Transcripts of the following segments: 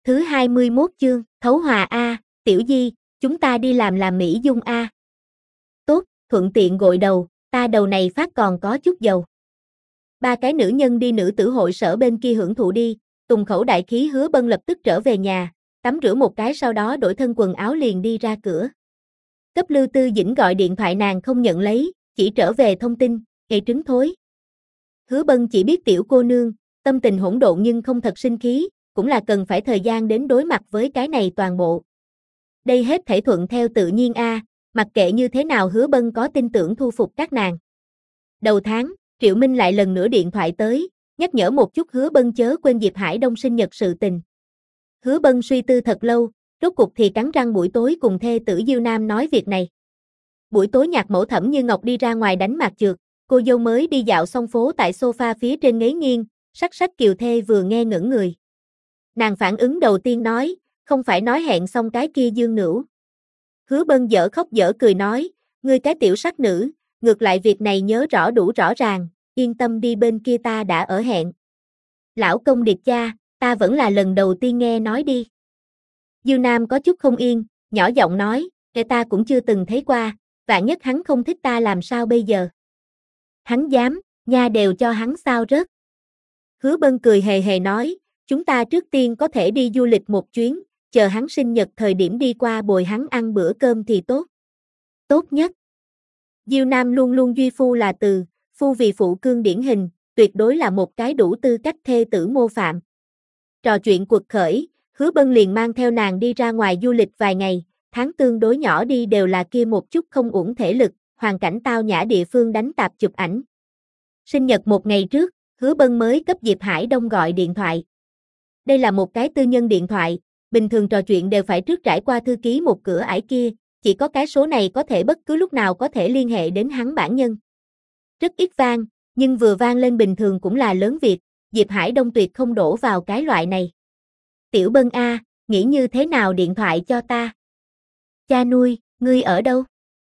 Thứ 21 chương, thấu hòa A, Tiểu Di, chúng ta đi làm mỹ dung A. Tốt, thuận tiện gội đầu, ta đầu này phát còn có chút dầu. Ba cái nữ nhân đi nữ tử hội sở bên kia hưởng thụ đi, tùng khẩu đại khí Hứa Bân lập tức trở về nhà, tắm rửa một cái sau đó đổi thân quần áo liền đi ra cửa. Cấp Lưu Tư Dĩnh gọi điện thoại nàng không nhận lấy, chỉ trở về thông tin, gây trứng thối. Hứa Bân chỉ biết tiểu cô nương, tâm tình hỗn độn nhưng không thật sinh khí, cũng là cần phải thời gian đến đối mặt với cái này toàn bộ. Đây hết thảy thuận theo tự nhiên a, mặc kệ như thế nào Hứa Bân có tin tưởng thu phục các nàng. Đầu tháng, Triệu Minh lại lần nữa điện thoại tới, nhắc nhở một chút Hứa Bân chớ quên Diệp Hải Đông sinh nhật sự tình. Hứa Bân suy tư thật lâu, rốt cục thì cắn răng buổi tối cùng thê tử Diêu Nam nói việc này. Buổi tối nhạc mẫu Thẩm Như Ngọc đi ra ngoài đánh mạc trượt, cô dâu mới đi dạo xong phố tại sofa phía trên ghế nghiêng, sắc sắc kiều thê vừa nghe ngẩn người. Nàng phản ứng đầu tiên nói, không phải nói hẹn xong cái kia Dương Nữu. Hứa Bân dở khóc dở cười nói, ngươi cái tiểu sắc nữ, ngược lại việc này nhớ rõ đủ rõ ràng, yên tâm đi bên kia ta đã ở hẹn. Lão công điệt cha, ta vẫn là lần đầu tiên nghe nói đi. Diêu Nam có chút không yên, nhỏ giọng nói, ta cũng chưa từng thấy qua, vạn nhất hắn không thích ta làm sao bây giờ. Hắn dám, nha đều cho hắn sao rớt. Hứa Bân cười hề hề nói, chúng ta trước tiên có thể đi du lịch một chuyến, chờ hắn sinh nhật thời điểm đi qua bồi hắn ăn bữa cơm thì tốt. Tốt nhất. Diêu Nam luôn luôn duy phu là từ, phu vì phụ cương điển hình, tuyệt đối là một cái đủ tư cách thê tử mô phạm. Trò chuyện cuộc khởi, Hứa Bân liền mang theo nàng đi ra ngoài du lịch vài ngày, tháng tương đối nhỏ đi đều là kia một chút không uổng thể lực, hoàn cảnh tao nhã địa phương đánh tạp chụp ảnh. Sinh nhật một ngày trước, Hứa Bân mới cấp Diệp Hải Đông gọi điện thoại. Đây là một cái tư nhân điện thoại, bình thường trò chuyện đều phải trước trải qua thư ký một cửa ải kia, chỉ có cái số này có thể bất cứ lúc nào có thể liên hệ đến hắn bản nhân. Rất ít vang, nhưng vừa vang lên bình thường cũng là lớn việc, Diệp Hải Đông tuyệt không đổ vào cái loại này. Tiểu Bân A, nghĩ như thế nào điện thoại cho ta? Cha nuôi, ngươi ở đâu?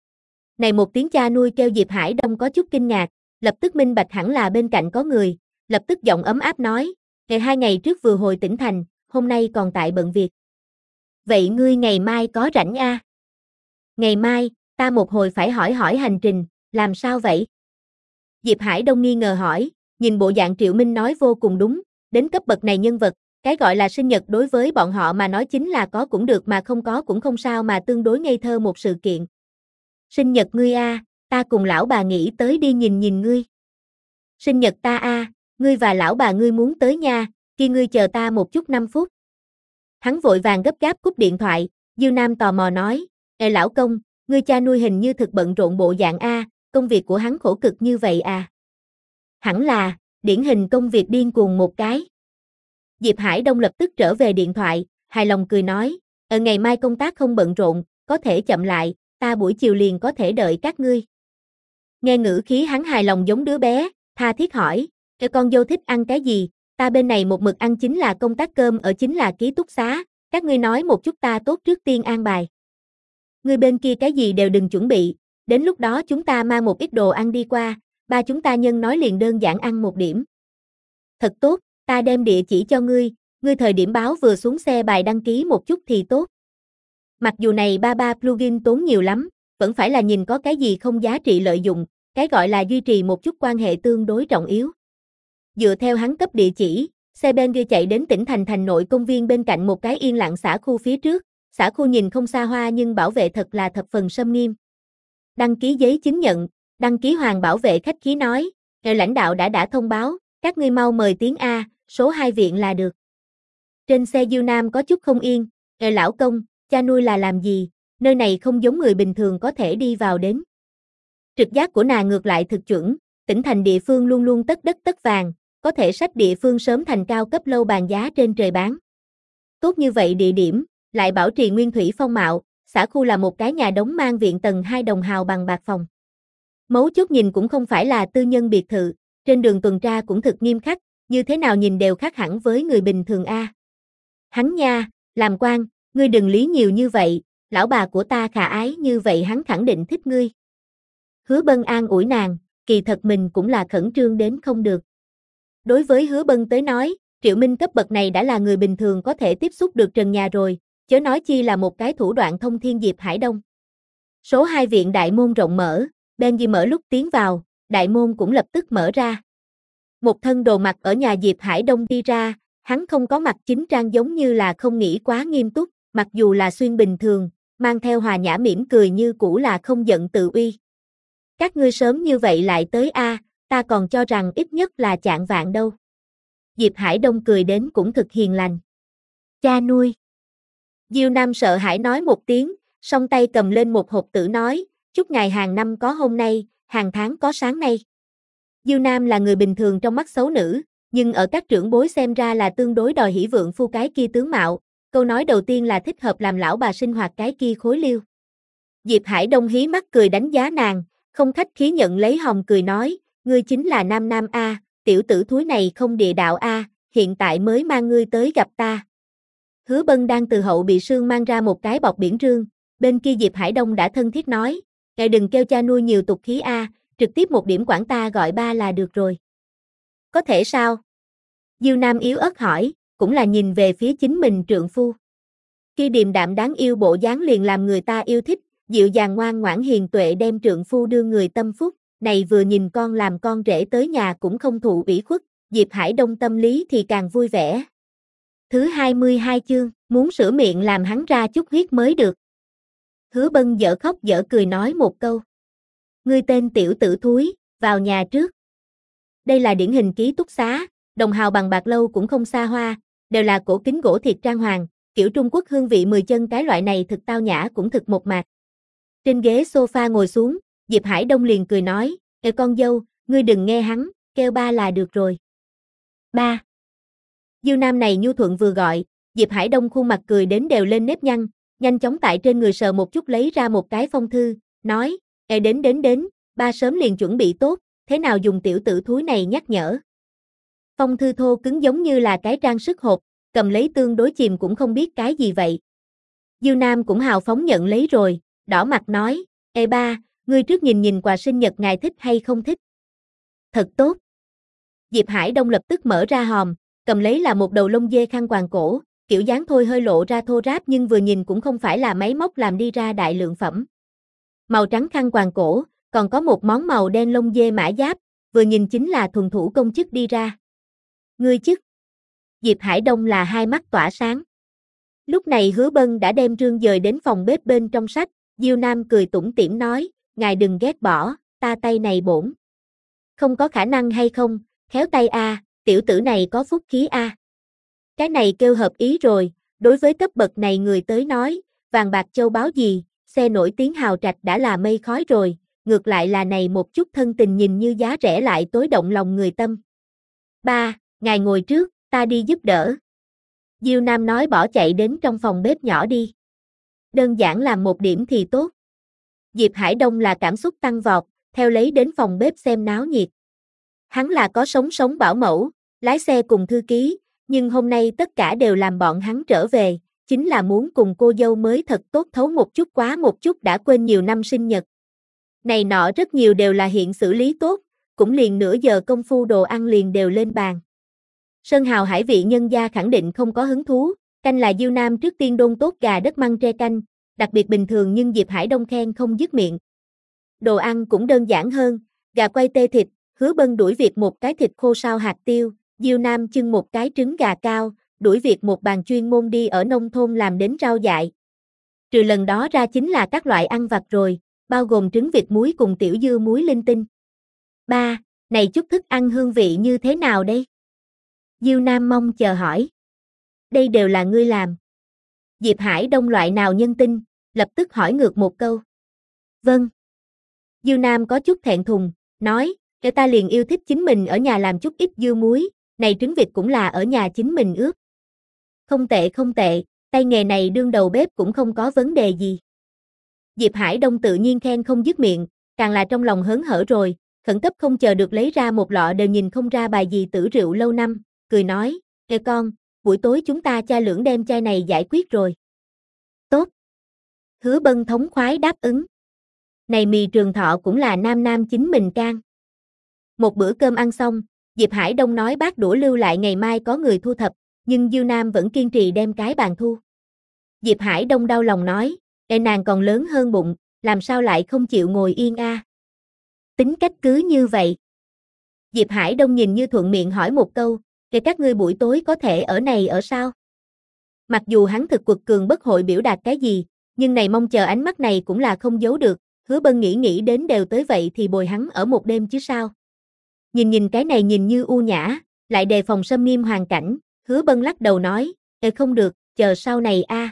Này một tiếng cha nuôi kêu Diệp Hải Đông có chút kinh ngạc, lập tức minh bạch hẳn là bên cạnh có người, lập tức giọng ấm áp nói, ngày 2 ngày trước vừa hồi tỉnh thành, hôm nay còn tại bận việc. Vậy ngươi ngày mai có rảnh a? Ngày mai, ta một hồi phải hỏi hành trình, làm sao vậy? Diệp Hải Đông nghi ngờ hỏi, nhìn bộ dạng Triệu Minh nói vô cùng đúng, đến cấp bậc này nhân vật, cái gọi là sinh nhật đối với bọn họ mà nói chính là có cũng được mà không có cũng không sao mà tương đối ngây thơ một sự kiện. Sinh nhật ngươi a, ta cùng lão bà nghĩ tới đi nhìn ngươi. Sinh nhật ta a, ngươi và lão bà ngươi muốn tới nha, kia ngươi chờ ta một chút 5 phút. Hắn vội vàng gấp gáp cúp điện thoại, Diêu Nam tò mò nói, lão công, ngươi cha nuôi hình như thực bận rộn bộ dạng a, công việc của hắn khổ cực như vậy à? Hẳn là, điển hình công việc điên cuồng một cái. Diệp Hải Đông lập tức trở về điện thoại, hài lòng cười nói, ngày mai công tác không bận rộn, có thể chậm lại, ta buổi chiều liền có thể đợi các ngươi. Nghe ngữ khí hắn hài lòng giống đứa bé, tha thiết hỏi, con dâu thích ăn cái gì, ta bên này một mực ăn chính là công tác cơm ở chính là ký túc xá, các ngươi nói một chút ta tốt trước tiên an bài. Ngươi bên kia cái gì đều đừng chuẩn bị, đến lúc đó chúng ta mang một ít đồ ăn đi qua, ba chúng ta nhân nói liền đơn giản ăn một điểm. Thật tốt, ta đem địa chỉ cho ngươi thời điểm báo vừa xuống xe bài đăng ký một chút thì tốt. Mặc dù này ba plugin tốn nhiều lắm, vẫn phải là nhìn có cái gì không giá trị lợi dụng, cái gọi là duy trì một chút quan hệ tương đối trọng yếu. Dựa theo hắn cấp địa chỉ, xe ben kia chạy đến tỉnh thành nội công viên bên cạnh một cái yên lặng xã khu phía trước, xã khu nhìn không xa hoa nhưng bảo vệ thật là thập phần xâm nghiêm. Đăng ký giấy chứng nhận, đăng ký hoàng bảo vệ khách khí nói, lãnh đạo đã thông báo, các ngươi mau mời tiếng A, số 2 viện là được. Trên xe Diêu Nam có chút không yên, lão công, cha nuôi là làm gì, nơi này không giống người bình thường có thể đi vào đến. Trực giác của nàng ngược lại thực chuẩn, tỉnh thành địa phương luôn luôn tất đất tất vàng, có thể sách địa phương sớm thành cao cấp lâu bàn giá trên trời bán. Tốt như vậy địa điểm, lại bảo trì nguyên thủy phong mạo, xã khu là một cái nhà đống mang viện tầng 2 đồng hào bằng bạc phòng. Mấu chốt nhìn cũng không phải là tư nhân biệt thự, trên đường tuần tra cũng thực nghiêm khắc, như thế nào nhìn đều khác hẳn với người bình thường a. Hắn nha, làm quan, ngươi đừng lý nhiều như vậy, lão bà của ta khả ái như vậy hắn khẳng định thích ngươi. Hứa Bân an ủi nàng, kỳ thật mình cũng là khẩn trương đến không được. Đối với Hứa Bân tới nói, Triệu Minh cấp bậc này đã là người bình thường có thể tiếp xúc được trần nhà rồi, chớ nói chi là một cái thủ đoạn thông thiên Diệp Hải Đông. Số 2 viện đại môn rộng mở, Benji mở lúc tiến vào, đại môn cũng lập tức mở ra. Một thân đồ mặc ở nhà Diệp Hải Đông đi ra, hắn không có mặc chính trang giống như là không nghĩ quá nghiêm túc, mặc dù là xuyên bình thường, mang theo hòa nhã mỉm cười như cũ là không giận tự uy. Các ngươi sớm như vậy lại tới a, ta còn cho rằng ít nhất là chạng vạng đâu. Diệp Hải Đông cười đến cũng thực hiền lành. Cha nuôi. Diêu Nam sợ hãi nói một tiếng, song tay cầm lên một hộp tử nói, chúc ngài hàng năm có hôm nay, hàng tháng có sáng nay. Diêu Nam là người bình thường trong mắt xấu nữ, nhưng ở các trưởng bối xem ra là tương đối đòi hỷ vượng phu cái kia tướng mạo, câu nói đầu tiên là thích hợp làm lão bà sinh hoạt cái kia khối liêu. Diệp Hải Đông hí mắt cười đánh giá nàng, không khách khí nhận lấy hồng cười nói, ngươi chính là Nam Nam a, tiểu tử thúi này không địa đạo a, hiện tại mới mang ngươi tới gặp ta. Hứa Bân đang từ hậu bị sương mang ra một cái bọc biển rương, bên kia Diệp Hải Đông đã thân thiết nói, ngài đừng kêu cha nuôi nhiều tục khí a, trực tiếp một điểm quản ta gọi ba là được rồi. Có thể sao? Diêu Nam yếu ớt hỏi, cũng là nhìn về phía chính mình trượng phu. Khi điềm đạm đáng yêu bộ dáng liền làm người ta yêu thích, dịu dàng ngoan ngoãn hiền tuệ đem trượng phu đưa người tâm phúc, này vừa nhìn con làm con rể tới nhà cũng không thụ ủy khuất, Diệp Hải Đông tâm lý thì càng vui vẻ. Thứ 22 chương, muốn sửa miệng làm hắn ra chút huyết mới được. Hứa Bân dở khóc dở cười nói một câu. Ngươi tên tiểu tử thúi, vào nhà trước. Đây là điển hình ký túc xá, đồng hào bằng bạc lâu cũng không xa hoa, đều là cổ kính gỗ thiệt trang hoàng, kiểu Trung Quốc hương vị 10 chân cái loại này thực tao nhã cũng thực mộc mạc. Trên ghế sofa ngồi xuống, Diệp Hải Đông liền cười nói, "Ê con dâu, ngươi đừng nghe hắn, kêu ba là được rồi." Ba. Diêu Nam này nhu thuận vừa gọi, Diệp Hải Đông khuôn mặt cười đến đều lên nếp nhăn, nhanh chóng tại trên người sờ một chút lấy ra một cái phong thư, nói, "Ê đến, ba sớm liền chuẩn bị tốt, thế nào dùng tiểu tử thúi này nhắc nhở." Phong thư thô cứng giống như là cái trang sức hộp, cầm lấy tương đối chìm cũng không biết cái gì vậy. Diêu Nam cũng hào phóng nhận lấy rồi, đỏ mặt nói, "Ê ba, ngươi trước nhìn quà sinh nhật ngài thích hay không thích?" "Thật tốt." Diệp Hải Đông lập tức mở ra hòm, cầm lấy là một đầu lông dê khăn quàng cổ, kiểu dáng thôi hơi lộ ra thô ráp nhưng vừa nhìn cũng không phải là máy móc làm đi ra đại lượng phẩm. Màu trắng khăn quàng cổ, còn có một món màu đen lông dê mã giáp, vừa nhìn chính là thuần thủ công chức đi ra. Ngươi chức. Diệp Hải Đông là hai mắt tỏa sáng. Lúc này Hứa Bân đã đem rương dời đến phòng bếp bên trong sách, Diêu Nam cười tủm tỉm nói, ngài đừng ghét bỏ, ta tay này bổn. Không có khả năng hay không, khéo tay a, tiểu tử này có phúc khí a. Cái này kêu hợp ý rồi, đối với cấp bậc này người tới nói, vàng bạc châu báu gì, xe nổi tiếng hào trạch đã là mây khói rồi, ngược lại là này một chút thân tình nhìn như giá rẻ lại tối động lòng người tâm. Ba, ngài ngồi trước, ta đi giúp đỡ. Diêu Nam nói bỏ chạy đến trong phòng bếp nhỏ đi. Đơn giản làm một điểm thì tốt. Diệp Hải Đông là cảm xúc tăng vọt, theo lấy đến phòng bếp xem náo nhiệt. Hắn là có sống bảo mẫu, lái xe cùng thư ký, nhưng hôm nay tất cả đều làm bọn hắn trở về, chính là muốn cùng cô dâu mới thật tốt thấu một chút quá một chút đã quên nhiều năm sinh nhật. Này nọ rất nhiều đều là hiện xử lý tốt, cũng liền nửa giờ công phu đồ ăn liền đều lên bàn. Sơn hào hải vị nhân gia khẳng định không có hứng thú, canh là Diêu Nam trước tiên đôn tốt gà đất măng tre canh, đặc biệt bình thường nhưng Diệp Hải Đông khen không dứt miệng. Đồ ăn cũng đơn giản hơn, gà quay tê thịt, Hứa Bân đuổi việc một cái thịt khô sao hạt tiêu, Diêu Nam chưng một cái trứng gà cao, đuổi việc một bàn chuyên môn đi ở nông thôn làm đến rau dại. Trừ lần đó ra chính là các loại ăn vặt rồi, bao gồm trứng vịt muối cùng tiểu dưa muối linh tinh. Ba, này chút thức ăn hương vị như thế nào đây? Diêu Nam mong chờ hỏi. Đây đều là ngươi làm. Diệp Hải Đông loại nào nhân tinh, lập tức hỏi ngược một câu. Vâng. Diêu Nam có chút thẹn thùng, nói, cái ta liền yêu thích chính mình ở nhà làm chút ít dưa muối, này trứng vịt cũng là ở nhà chính mình ướp. Không tệ, tay nghề này đương đầu bếp cũng không có vấn đề gì. Diệp Hải Đông tự nhiên khen không dứt miệng, càng là trong lòng hớn hở rồi, khẩn cấp không chờ được lấy ra một lọ đều nhìn không ra bài gì tử rượu lâu năm, cười nói, "Ê con, buổi tối chúng ta cha lưỡng đem chai này giải quyết rồi." Tốt. Hứa Bân thống khoái đáp ứng. Này mì trường thọ cũng là Nam chính mình can. Một bữa cơm ăn xong, Diệp Hải Đông nói bát đũa lưu lại ngày mai có người thu thập, nhưng Diêu Nam vẫn kiên trì đem cái bàn thu. Diệp Hải Đông đau lòng nói, nàng còn lớn hơn bụng, làm sao lại không chịu ngồi yên a? Tính cách cứ như vậy. Diệp Hải Đông nhìn như thuận miệng hỏi một câu, các ngươi buổi tối có thể ở này ở sao? Mặc dù hắn thực quật cường bất hội biểu đạt cái gì, nhưng này mong chờ ánh mắt này cũng là không giấu được, Hứa Bân nghĩ đến đều tới vậy thì bồi hắn ở một đêm chứ sao? Nhìn cái này nhìn như u nhã, lại đề phòng xâm nghiêm hoàn cảnh, Hứa Bân lắc đầu nói, không được, chờ sau này a.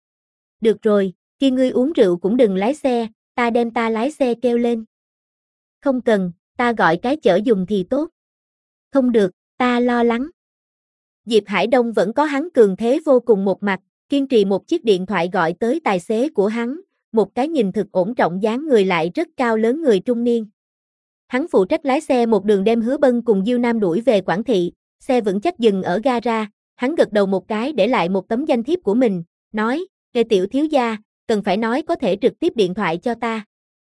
Được rồi, khi ngươi uống rượu cũng đừng lái xe, ta đem ta lái xe kêu lên. Không cần, ta gọi cái chở dùng thì tốt. Không được, ta lo lắng. Diệp Hải Đông vẫn có hắn cường thế vô cùng một mặt, kiên trì một chiếc điện thoại gọi tới tài xế của hắn, một cái nhìn thực ổn trọng dáng người lại rất cao lớn người trung niên. Hắn phụ trách lái xe một đường đem Hứa Bân cùng Diêu Nam đuổi về Quảng Thị, xe vững chắc dừng ở gara, hắn gật đầu một cái để lại một tấm danh thiếp của mình, nói, tiểu thiếu gia, cần phải nói có thể trực tiếp điện thoại cho ta.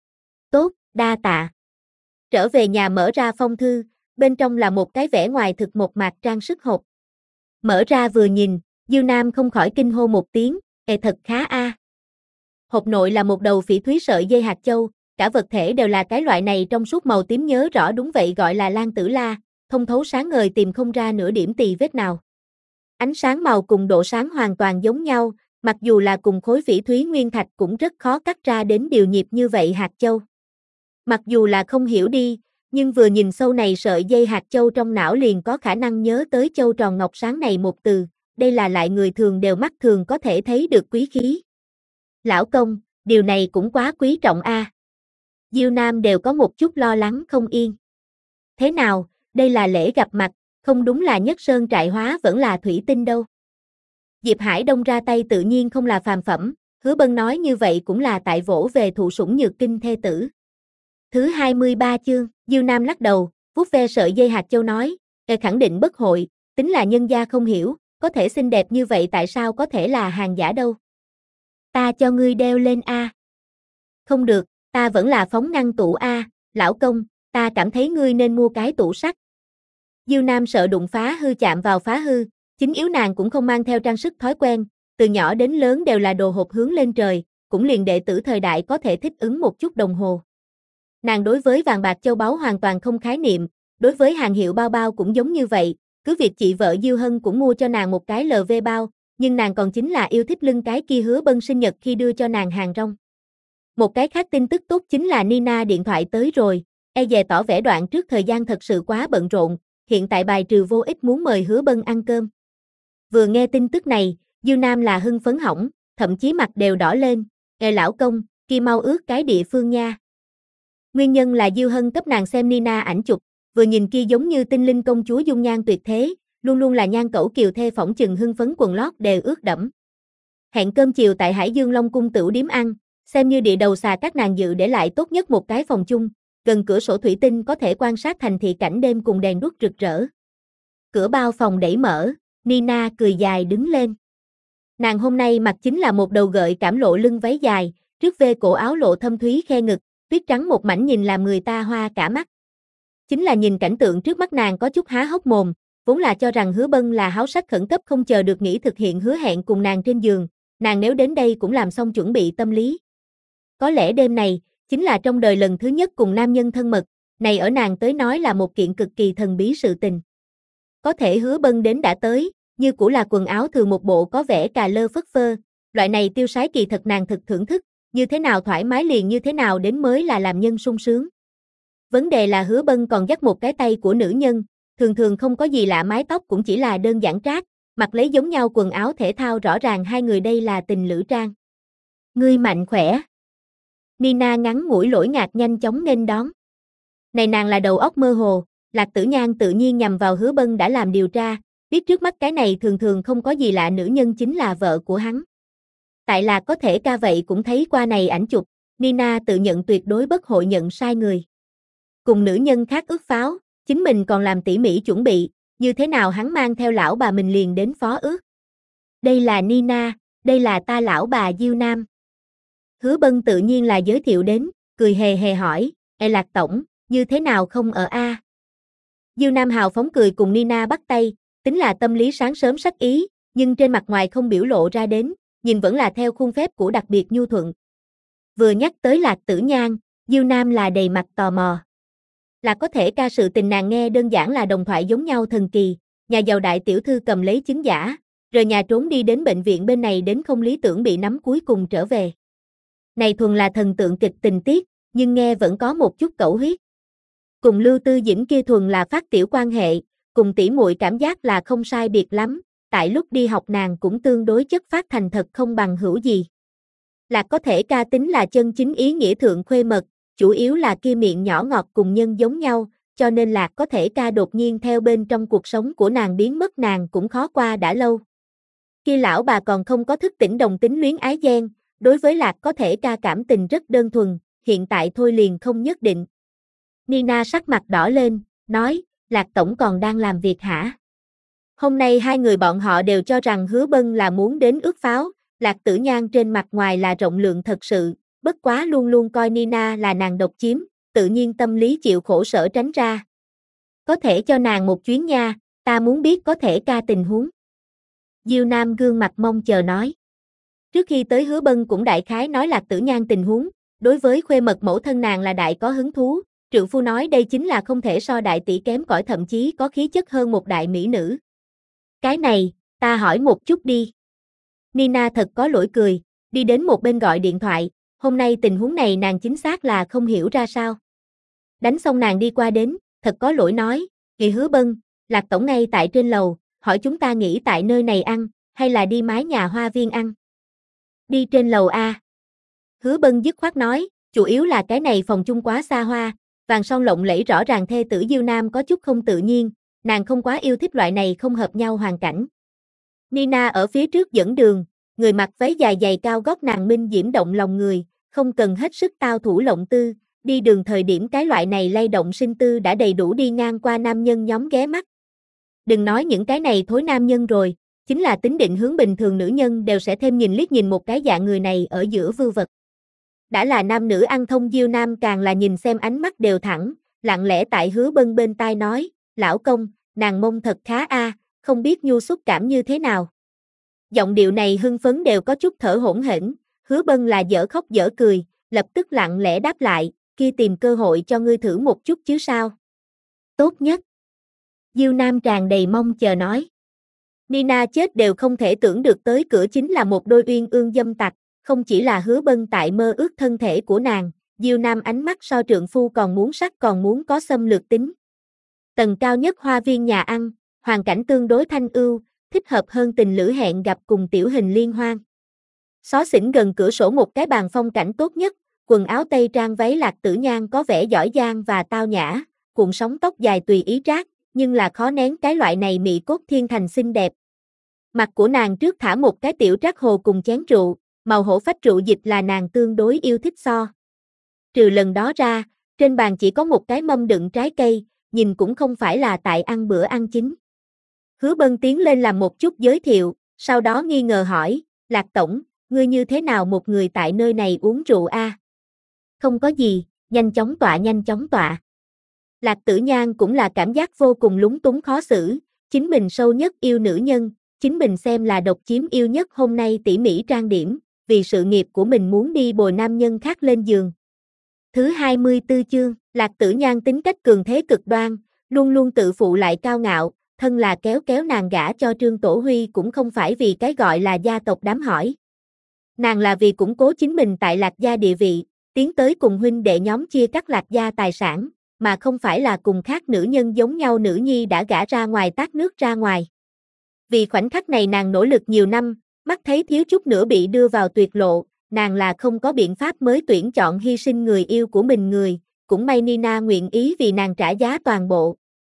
Tốt, đa tạ. Trở về nhà mở ra phong thư, bên trong là một cái vẻ ngoài thực một mạc trang sức hộp. Mở ra vừa nhìn, Diêu Nam không khỏi kinh hô một tiếng, thật khá a. Hộp nội là một đầu phỉ thúy sợi dây hạt châu, cả vật thể đều là cái loại này trong suốt màu tím nhớ rõ đúng vậy gọi là lan tử la, thông thấu sáng ngời tìm không ra nửa điểm tì vết nào. Ánh sáng màu cùng độ sáng hoàn toàn giống nhau, mặc dù là cùng khối phỉ thúy nguyên thạch cũng rất khó cắt ra đến điều nhịp như vậy hạt châu. Mặc dù là không hiểu đi, nhưng vừa nhìn sâu này sợi dây hạt châu trong não liền có khả năng nhớ tới châu tròn ngọc sáng này một từ, đây là lại người thường đều mắt thường có thể thấy được quý khí. Lão công, điều này cũng quá quý trọng a. Diêu Nam đều có một chút lo lắng không yên. Thế nào, đây là lễ gặp mặt, không đúng là nhất sơn trại hóa vẫn là thủy tinh đâu. Diệp Hải Đông ra tay tự nhiên không là phàm phẩm, Hứa Bân nói như vậy cũng là tại vỗ về thụ sủng nhược kinh thê tử. Thứ 23 chương, Diêu Nam lắc đầu, vuốt ve sợi dây hạt châu nói, khẳng định bất hội, tính là nhân gia không hiểu, có thể xinh đẹp như vậy tại sao có thể là hàng giả đâu. Ta cho ngươi đeo lên a. Không được, ta vẫn là phóng ngăn tủ a, lão công, ta cảm thấy ngươi nên mua cái tủ sắt. Diêu Nam sợ đụng phá hư chạm vào phá hư, chính yếu nàng cũng không mang theo trang sức thói quen, từ nhỏ đến lớn đều là đồ hộp hướng lên trời, cũng liền đệ tử thời đại có thể thích ứng một chút đồng hồ. Nàng đối với vàng bạc châu báu hoàn toàn không khái niệm, đối với hàng hiệu bao bao cũng giống như vậy, cứ việc chị vợ Diêu Hân cũng mua cho nàng một cái LV bao, nhưng nàng còn chính là yêu thích lưng cái kia Hứa Bân sinh nhật khi đưa cho nàng hàng rong. Một cái khác tin tức tốt chính là Nina điện thoại tới rồi, dè tỏ vẻ đoạn trước thời gian thật sự quá bận rộn, hiện tại bài trừ vô ích muốn mời Hứa Bân ăn cơm. Vừa nghe tin tức này, Diêu Nam là hưng phấn hỏng, thậm chí mặt đều đỏ lên, lão công, kia mau ước cái địa phương nha. Nguyên nhân là Diêu Hân cấp nàng xem Nina ảnh chụp, vừa nhìn kia giống như tinh linh công chúa dung nhan tuyệt thế, luôn luôn là nhan cẩu kiều thê phỏng chừng hưng phấn quần lót đều ướt đẫm. Hẹn cơm chiều tại Hải Dương Long Cung tửu điếm ăn, xem như địa đầu xà các nàng dự để lại tốt nhất một cái phòng chung, gần cửa sổ thủy tinh có thể quan sát thành thị cảnh đêm cùng đèn đuốc rực rỡ. Cửa bao phòng đẩy mở, Nina cười dài đứng lên. Nàng hôm nay mặc chính là một đầu gợi cảm lộ lưng váy dài, trước vê cổ áo lộ thâm thúy khe ngực, tuyết trắng một mảnh nhìn làm người ta hoa cả mắt. Chính là nhìn cảnh tượng trước mắt nàng có chút há hốc mồm, vốn là cho rằng Hứa Bân là háo sắc khẩn cấp không chờ được nghĩ thực hiện hứa hẹn cùng nàng trên giường, nàng nếu đến đây cũng làm xong chuẩn bị tâm lý. Có lẽ đêm này, chính là trong đời lần thứ nhất cùng nam nhân thân mật, này ở nàng tới nói là một kiện cực kỳ thần bí sự tình. Có thể Hứa Bân đến đã tới, như cũ là quần áo thường một bộ có vẻ cà lơ phất phơ, loại này tiêu sái kỳ thật nàng thực thưởng thức, như thế nào thoải mái liền như thế nào đến mới là làm nhân sung sướng. Vấn đề là Hứa Bân còn dắt một cái tay của nữ nhân, thường thường không có gì lạ mái tóc cũng chỉ là đơn giản trát, mặc lấy giống nhau quần áo thể thao rõ ràng hai người đây là tình lữ trang. Ngươi mạnh khỏe. Nina ngắn ngủi lỗi ngạc nhanh chóng nghênh đón. Này nàng là đầu óc mơ hồ, Lạc Tử Nhan tự nhiên nhằm vào Hứa Bân đã làm điều tra, biết trước mắt cái này thường thường không có gì lạ nữ nhân chính là vợ của hắn. Tại là có thể ca vậy cũng thấy qua này ảnh chụp, Nina tự nhận tuyệt đối bất hội nhận sai người. Cùng nữ nhân khác ước pháo, chính mình còn làm tỉ mỉ chuẩn bị, như thế nào hắn mang theo lão bà mình liền đến phó ước. Đây là Nina, đây là ta lão bà Diêu Nam. Hứa Bân tự nhiên là giới thiệu đến, cười hề hề hỏi, Lạc tổng, như thế nào không ở a? Diêu Nam hào phóng cười cùng Nina bắt tay, tính là tâm lý sáng sớm sắc ý, nhưng trên mặt ngoài không biểu lộ ra đến, nhìn vẫn là theo khuôn phép của đặc biệt nhu thuận. Vừa nhắc tới Lạc Tử Nhan, Diêu Nam là đầy mặt tò mò. Là có thể ca sự tình nàng nghe đơn giản là đồng thoại giống nhau thần kỳ, nhà giàu đại tiểu thư cầm lấy chứng giả, rời nhà trốn đi đến bệnh viện bên này đến không lý tưởng bị nắm cuối cùng trở về. Này thuần là thần tượng kịch tình tiết, nhưng nghe vẫn có một chút cẩu huyết. Cùng Lưu Tư Dĩnh kia thuần là phát tiểu quan hệ, cùng tỷ muội cảm giác là không sai biệt lắm, tại lúc đi học nàng cũng tương đối chất phát thành thật không bằng hữu gì. Lạc có thể ca tính là chân chính ý nghĩa thượng khuê mật, chủ yếu là kia miệng nhỏ ngọt cùng nhân giống nhau, cho nên Lạc có thể ca đột nhiên theo bên trong cuộc sống của nàng biến mất nàng cũng khó qua đã lâu. Kia lão bà còn không có thức tỉnh đồng tính luyến ái ghen, đối với Lạc có thể ca cảm tình rất đơn thuần, hiện tại thôi liền không nhất định. Nina sắc mặt đỏ lên, nói, Lạc tổng còn đang làm việc hả? Hôm nay hai người bọn họ đều cho rằng Hứa Bân là muốn đến ước pháo, Lạc Tử Nhan trên mặt ngoài là rộng lượng thật sự, bất quá luôn luôn coi Nina là nàng độc chiếm, tự nhiên tâm lý chịu khổ sở tránh ra. Có thể cho nàng một chuyến nha, ta muốn biết có thể ca tình huống. Diêu Nam gương mặt mong chờ nói. Trước khi tới Hứa Bân cũng đại khái nói Lạc Tử Nhan tình huống, đối với khuê mật mẫu thân nàng là đại có hứng thú, trượng phu nói đây chính là không thể so đại tỷ kém cỏi thậm chí có khí chất hơn một đại mỹ nữ. Cái này, ta hỏi một chút đi. Nina thật có lỗi cười, đi đến một bên gọi điện thoại, hôm nay tình huống này nàng chính xác là không hiểu ra sao. Đánh xong nàng đi qua đến, thật có lỗi nói, Kỳ Hứa Bân, Lạc tổng ngay tại trên lầu, hỏi chúng ta nghỉ tại nơi này ăn, hay là đi mái nhà hoa viên ăn. Đi trên lầu a. Hứa Bân dứt khoát nói, chủ yếu là cái này phòng chung quá xa hoa, vàng son lộng lẫy rõ ràng thê tử Diêu Nam có chút không tự nhiên, nàng không quá yêu thích loại này không hợp nhau hoàn cảnh. Nina ở phía trước dẫn đường, người mặc váy dài giày cao gót nàng minh diễm động lòng người, không cần hết sức tao thủ lộng tư, đi đường thời điểm cái loại này lay động sinh tư đã đầy đủ đi ngang qua nam nhân nhóm ghé mắt. Đừng nói những cái này thối nam nhân rồi, chính là tính định hướng bình thường nữ nhân đều sẽ thêm nhìn liếc nhìn một cái dạng người này ở giữa vưu vật. Đã là nam nữ ăn thông Diêu Nam càng là nhìn xem ánh mắt đều thẳng, lặng lẽ tại Hứa Bân bên tai nói, lão công, nàng mông thật khá a, không biết nhu xúc cảm như thế nào. Giọng điệu này hưng phấn đều có chút thở hổn hển, Hứa Bân là dở khóc dở cười, lập tức lặng lẽ đáp lại, kia tìm cơ hội cho ngươi thử một chút chứ sao. Tốt nhất. Diêu Nam tràn đầy mong chờ nói. Nina chết đều không thể tưởng được tới cửa chính là một đôi uyên ương dâm tặc, không chỉ là Hứa Bân tại mơ ước thân thể của nàng, Diêu Nam ánh mắt so trượng phu còn muốn sắc còn muốn có xâm lược tính. Tầng cao nhất hoa viên nhà ăn, hoàn cảnh tương đối thanh ưu, thích hợp hơn tình lữ hẹn gặp cùng tiểu hình liên hoan. Xó xỉnh gần cửa sổ một cái bàn phong cảnh tốt nhất, quần áo tây trang váy Lạc Tử Nhan có vẻ giỏi giang và tao nhã, cuộn sóng tóc dài tùy ý trát, nhưng là khó nén cái loại này mị cốt thiên thành xinh đẹp. Mặt của nàng trước thả một cái tiểu trác hồ cùng chén rượu, màu hổ phách rượu dịch là nàng tương đối yêu thích so. Trừ lần đó ra, trên bàn chỉ có một cái mâm đựng trái cây, nhìn cũng không phải là tại ăn bữa ăn chính. Hứa Bân tiến lên làm một chút giới thiệu, sau đó nghi ngờ hỏi, Lạc tổng, ngươi như thế nào một người tại nơi này uống rượu a? Không có gì, nhanh chóng tọa nhanh chóng tọa. Lạc Tử Nhan cũng là cảm giác vô cùng lúng túng khó xử, chính mình sâu nhất yêu nữ nhân, chính mình xem là độc chiếm yêu nhất hôm nay tỉ mỉ trang điểm, vì sự nghiệp của mình muốn đi bồi nam nhân khác lên giường. Thứ 24 chương, Lạc Tử Nhan tính cách cường thế cực đoan, luôn luôn tự phụ lại cao ngạo, thân là kéo kéo nàng gả cho Trương Tổ Huy cũng không phải vì cái gọi là gia tộc đám hỏi. Nàng là vì củng cố chính mình tại Lạc gia địa vị, tiến tới cùng huynh đệ nhóm chia cắt Lạc gia tài sản, mà không phải là cùng khác nữ nhân giống nhau nữ nhi đã gả ra ngoài tát nước ra ngoài. Vì khoảnh khắc này nàng nỗ lực nhiều năm, mắt thấy thiếu chút nữa bị đưa vào tuyệt lộ, nàng là không có biện pháp mới tuyển chọn hy sinh người yêu của mình người, cũng may Nina nguyện ý vì nàng trả giá toàn bộ.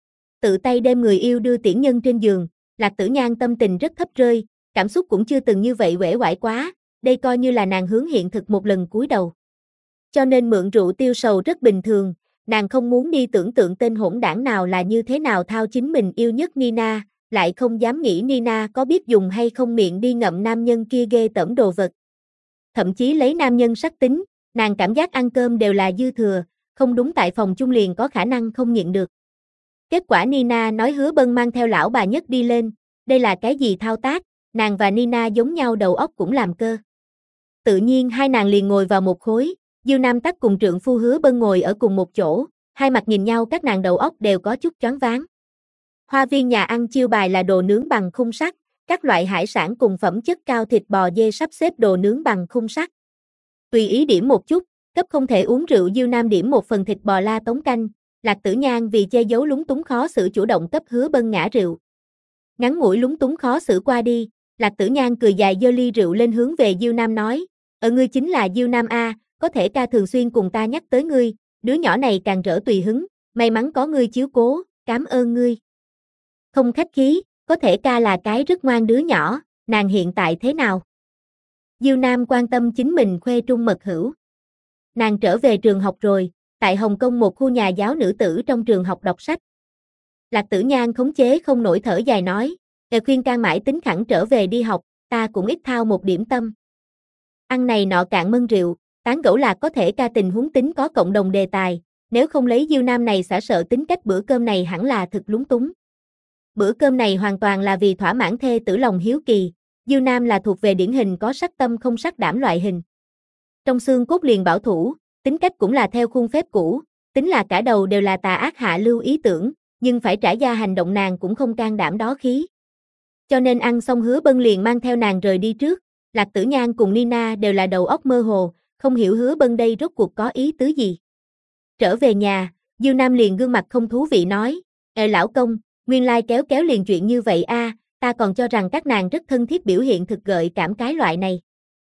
Tự tay đem người yêu đưa tiễn nhân trên giường, Lạc Tử Nhan tâm tình rất thấp rơi, cảm xúc cũng chưa từng như vậy uể oải quá, đây coi như là nàng hướng hiện thực một lần cúi đầu. Cho nên mượn rượu tiêu sầu rất bình thường, nàng không muốn đi tưởng tượng tên hỗn đảng nào là như thế nào thao chính mình yêu nhất Nina, lại không dám nghĩ Nina có biết dùng hay không miệng đi ngậm nam nhân kia ghê tởm đồ vật. Thậm chí lấy nam nhân sắc tính, nàng cảm giác ăn cơm đều là dư thừa, không đúng tại phòng chung liền có khả năng không nhịn được. Kết quả Nina nói Hứa Bân mang theo lão bà nhất đi lên, đây là cái gì thao tác, nàng và Nina giống nhau đầu óc cũng làm cơ. Tự nhiên hai nàng liền ngồi vào một khối, Diêu Nam Tắc cùng trượng phu Hứa Bân ngồi ở cùng một chỗ, hai mặt nhìn nhau các nàng đầu óc đều có chút choáng váng. Hoa viên nhà ăn chiêu bài là đồ nướng bằng khung sắt, các loại hải sản cùng phẩm chất cao thịt bò dê sắp xếp đồ nướng bằng khung sắt. Tùy ý điểm một chút, cấp không thể uống rượu Diêu Nam điểm một phần thịt bò la tống canh, Lạc Tử Nhan vì che giấu lúng túng khó xử chủ động cấp Hứa Bân ngã rượu. Ngắn ngủi lúng túng khó xử qua đi, Lạc Tử Nhan cười dài giơ ly rượu lên hướng về Diêu Nam nói, ngươi chính là Diêu Nam a, có thể ca thường xuyên cùng ta nhắc tới ngươi, đứa nhỏ này càng rỡ tùy hứng, may mắn có ngươi chiếu cố, cảm ơn ngươi. Không khách khí, có thể ca là cái rất ngoan đứa nhỏ, nàng hiện tại thế nào? Diêu Nam quan tâm chính mình khuê trung mật hữu. Nàng trở về trường học rồi, tại Hồng Kông một khu nhà giáo nữ tử trong trường học đọc sách. Lạc Tử Nhan khống chế không nổi thở dài nói, khuyên can mãi tính khẳng trở về đi học, ta cũng ít thao một điểm tâm. Ăn này nọ cạn mân rượu, tán gẫu là có thể ca tình huống tính có cộng đồng đề tài, nếu không lấy Diêu Nam này xả sợ tính cách bữa cơm này hẳn là thực lúng túng. Bữa cơm này hoàn toàn là vì thỏa mãn thê tử lòng hiếu kỳ, Diêu Nam là thuộc về điển hình có sắc tâm không sắc đảm loại hình. Trong xương cốt liền bảo thủ, tính cách cũng là theo khuôn phép cũ, tính là cả đầu đều là tà ác hạ lưu ý tưởng, nhưng phải trả giá hành động nàng cũng không can đảm đó khí. Cho nên ăn xong Hứa Bân liền mang theo nàng rời đi trước, Lạc Tử Nhan cùng Nina đều là đầu óc mơ hồ, không hiểu Hứa Bân đây rốt cuộc có ý tứ gì. Trở về nhà, Diêu Nam liền gương mặt không thú vị nói, lão công, nguyên lai kéo kéo liền chuyện như vậy a, ta còn cho rằng các nàng rất thân thiết biểu hiện thực gợi cảm cái loại này.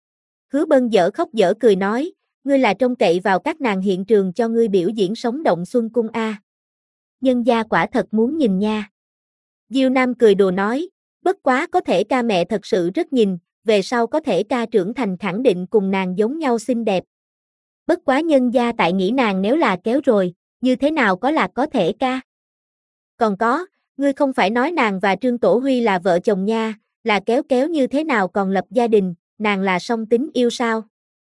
Hứa Bân dở khóc dở cười nói, ngươi là trông cậy vào các nàng hiện trường cho ngươi biểu diễn sống động xuân cung a. Nhân gia quả thật muốn nhìn nha. Diêu Nam cười đùa nói, bất quá có thể ca mẹ thật sự rất nhìn, về sau có thể ca trưởng thành khẳng định cùng nàng giống nhau xinh đẹp. Bất quá nhân gia tại nghĩ nàng nếu là kéo rồi, như thế nào có là có thể ca. Còn có, ngươi không phải nói nàng và Trương Tổ Huy là vợ chồng nha, là kéo kéo như thế nào còn lập gia đình, nàng là song tính yêu sao.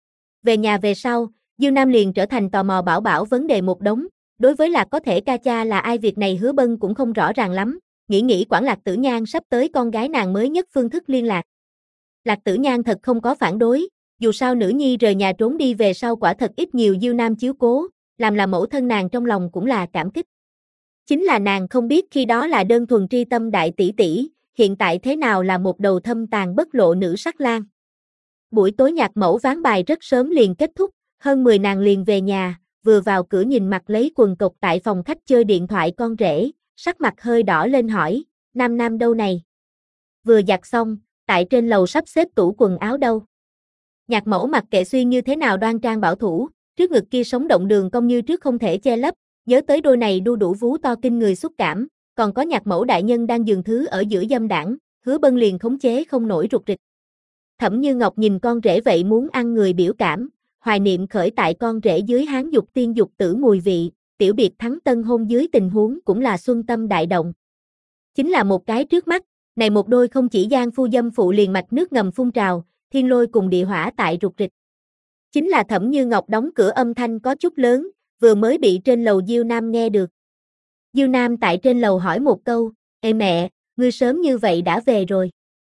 Về nhà về sau, Diêu Nam liền trở thành tò mò bảo bảo vấn đề một đống, đối với là có thể ca cha là ai việc này Hứa Bân cũng không rõ ràng lắm, nghĩ quản Lạc Tử Nhan sắp tới con gái nàng mới nhất phương thức liên lạc. Lạc Tử Nhan thật không có phản đối, dù sao nữ nhi rời nhà trốn đi về sau quả thật ít nhiều Diêu Nam chiếu cố, làm là mẫu thân nàng trong lòng cũng là cảm kích. Chính là nàng không biết khi đó là đơn thuần tri tâm đại tỷ tỷ, hiện tại thế nào là một đầu thâm tàn bất lộ nữ sắc lang. Buổi tối nhạc mẫu ván bài rất sớm liền kết thúc, hơn 10 nàng liền về nhà, vừa vào cửa nhìn mặt lấy quần cộc tại phòng khách chơi điện thoại con rể, sắc mặt hơi đỏ lên hỏi, Nam Nam đâu này? Vừa giặt xong, tại trên lầu sắp xếp tủ quần áo đâu? Nhạc mẫu mặc kệ xuyên như thế nào đoan trang bảo thủ, trước ngực kia sống động đường cong như trước không thể che lấp, nhớ tới đôi này đu đủ vú to kinh người xúc cảm, còn có nhạc mẫu đại nhân đang dường thứ ở giữa dâm đảng, Hứa Bân liền khống chế không nổi rụt rịch. Thẩm Như Ngọc nhìn con rể vậy muốn ăn người biểu cảm, hoài niệm khởi tại con rể dưới hán dục tiên dục tử mùi vị, tiểu biệt thắng tân hôn dưới tình huống cũng là xuân tâm đại động. Chính là một cái trước mắt, này một đôi không chỉ gian phu dâm phụ liền mạch nước ngầm phun trào, thiên lôi cùng địa hỏa tại rụt rịch. Chính là Thẩm Như Ngọc đóng cửa âm thanh có chút lớn, vừa mới bị trên lầu Diêu Nam nghe được. Diêu Nam tại trên lầu hỏi một câu, ê mẹ, ngươi sớm như vậy đã về rồi.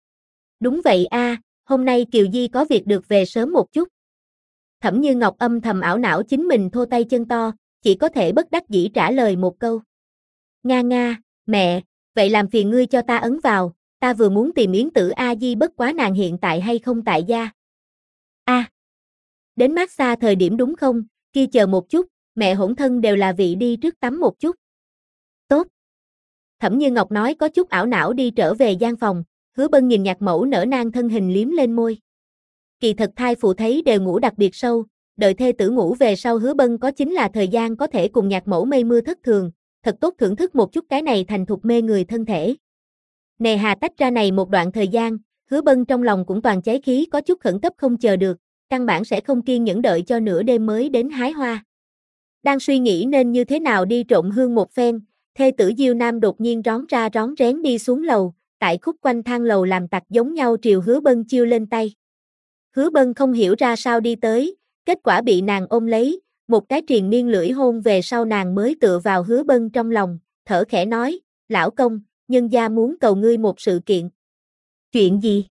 Đúng vậy a, hôm nay Kiều Di có việc được về sớm một chút. Thẩm Như Ngọc âm thầm ảo não chính mình thô tay chân to, chỉ có thể bất đắc dĩ trả lời một câu. Nga nga, mẹ, vậy làm phiền ngươi cho ta ấn vào, ta vừa muốn tìm Yến Tử A Di bất quá nàng hiện tại hay không tại gia. A, đến massage thời điểm đúng không, kia chờ một chút, mẹ hỗn thân đều là vị đi trước tắm một chút. Tốt. Thẩm Như Ngọc nói có chút ảo não đi trở về gian phòng, Hứa Bân nhìn nhạc mẫu nở nang thân hình liếm lên môi. Kỳ thật thai phụ thấy đều ngủ đặc biệt sâu, đợi thê tử ngủ về sau Hứa Bân có chính là thời gian có thể cùng nhạc mẫu mây mưa thất thường, thật tốt thưởng thức một chút cái này thành thục mê người thân thể. Nề hà tách ra này một đoạn thời gian, Hứa Bân trong lòng cũng toàn cháy khí có chút khẩn cấp không chờ được, căn bản sẽ không kiên nhẫn đợi cho nửa đêm mới đến hái hoa. Đang suy nghĩ nên như thế nào đi trộm hương một phen, thê tử Diêu Nam đột nhiên rón ra rón rén đi xuống lầu, tại khúc quanh thang lầu làm tặc giống nhau triều Hứa Bân chiêu lên tay. Hứa Bân không hiểu ra sao đi tới, kết quả bị nàng ôm lấy, một cái triền miên lưỡi hôn về sau nàng mới tựa vào Hứa Bân trong lòng, thở khẽ nói, lão công, nhân gia muốn cầu ngươi một sự kiện. Chuyện gì?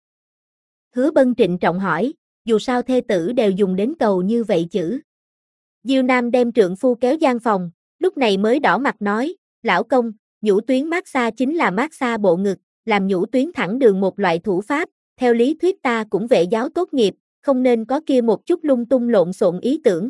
Hứa Bân trịnh trọng hỏi, dù sao thê tử đều dùng đến cầu như vậy chữ. Diêu Nam đem trượng phu kéo gian phòng, lúc này mới đỏ mặt nói, lão công, nhũ tuyến massage chính là massage bộ ngực, làm nhũ tuyến thẳng đường một loại thủ pháp, theo lý thuyết ta cũng vệ giáo tốt nghiệp, không nên có kia một chút lung tung lộn xộn ý tưởng.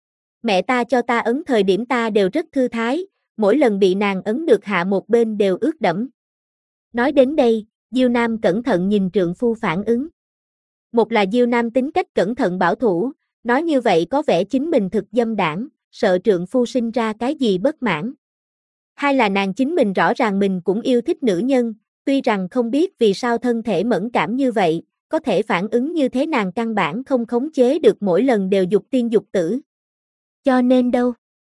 Mẹ ta cho ta ấn thời điểm ta đều rất thư thái, mỗi lần bị nàng ấn được hạ một bên đều ướt đẫm. Nói đến đây, Diêu Nam cẩn thận nhìn trượng phu phản ứng. Một là Diêu Nam tính cách cẩn thận bảo thủ, nói như vậy có vẻ chính mình thực dâm đảng, sợ trượng phu sinh ra cái gì bất mãn. Hai là nàng chính mình rõ ràng mình cũng yêu thích nữ nhân, tuy rằng không biết vì sao thân thể mẫn cảm như vậy, có thể phản ứng như thế nàng căn bản không khống chế được mỗi lần đều dục tiên dục tử. Cho nên đâu?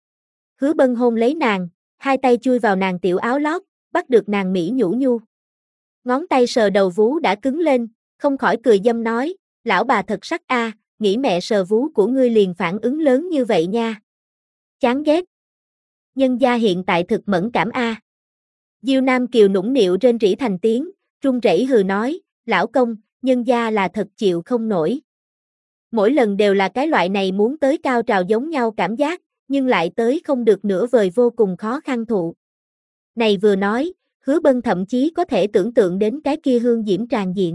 Hứa Bân hôn lấy nàng, hai tay chui vào nàng tiểu áo lót, bắt được nàng mỹ nhũ nhu. Ngón tay sờ đầu vú đã cứng lên, không khỏi cười dâm nói, lão bà thật sắc a, nghĩ mẹ sờ vú của ngươi liền phản ứng lớn như vậy nha. Chán ghét. Nhân gia hiện tại thực mẫn cảm a. Diêu Nam kiều nũng nịu rên rỉ thành tiếng, run rẩy hừ nói, lão công, nhân gia là thật chịu không nổi. Mỗi lần đều là cái loại này muốn tới cao trào giống nhau cảm giác, nhưng lại tới không được nửa vời vô cùng khó khăn thụ. Này vừa nói, Hứa Bân thậm chí có thể tưởng tượng đến cái kia hương diễm tràn diện.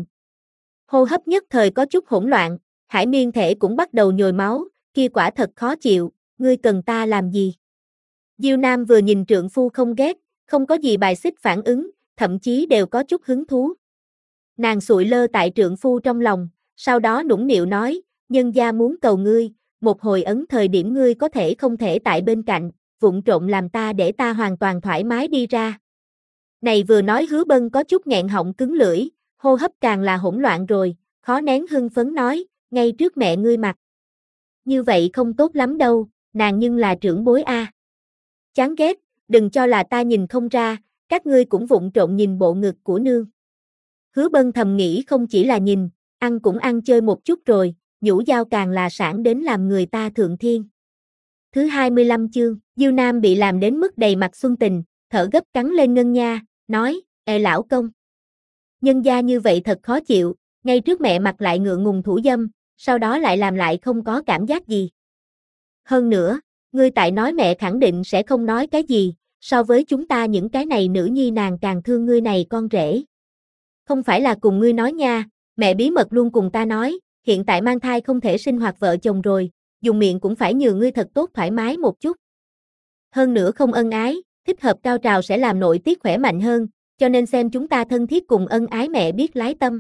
Hô hấp nhất thời có chút hỗn loạn, hải miên thể cũng bắt đầu nhồi máu, kia quả thật khó chịu, ngươi cần ta làm gì? Diêu Nam vừa nhìn trượng phu không ghét, không có gì bài xích phản ứng, thậm chí đều có chút hứng thú. Nàng sụi lơ tại trượng phu trong lòng, sau đó nũng nịu nói, nhân gia muốn cầu ngươi, một hồi ấn thời điểm ngươi có thể không thể tại bên cạnh, vụng trộn làm ta để ta hoàn toàn thoải mái đi ra. Này vừa nói Hứa Bân có chút nghẹn họng cứng lưỡi, hô hấp càng là hỗn loạn rồi, khó nén hưng phấn nói, ngay trước mẹ ngươi mặt. Như vậy không tốt lắm đâu, nàng nhưng là trưởng bối a. Chán ghét, đừng cho là ta nhìn không ra, các ngươi cũng vụng trộn nhìn bộ ngực của nương. Hứa Bân thầm nghĩ không chỉ là nhìn, ăn cũng ăn chơi một chút rồi, nhũ dao càng là sản đến làm người ta thượng thiên. Thứ 25 chương, Diêu Nam bị làm đến mức đầy mặt xuân tình, thở gấp cắn lên ngân nha, nói, ê lão công. Nhân gia như vậy thật khó chịu, ngay trước mẹ mặt lại ngượng ngùng thủ dâm, sau đó lại làm lại không có cảm giác gì. Hơn nữa, ngươi tại nói mẹ khẳng định sẽ không nói cái gì, so với chúng ta những cái này nữ nhi nàng càng thương ngươi này con rể. Không phải là cùng ngươi nói nha, mẹ bí mật luôn cùng ta nói, hiện tại mang thai không thể sinh hoạt vợ chồng rồi, dùng miệng cũng phải nhường ngươi thật tốt thoải mái một chút. Hơn nữa không ân ái, thích hợp cao trào sẽ làm nội tiết khỏe mạnh hơn, cho nên xem chúng ta thân thiết cùng ân ái mẹ biết lái tâm.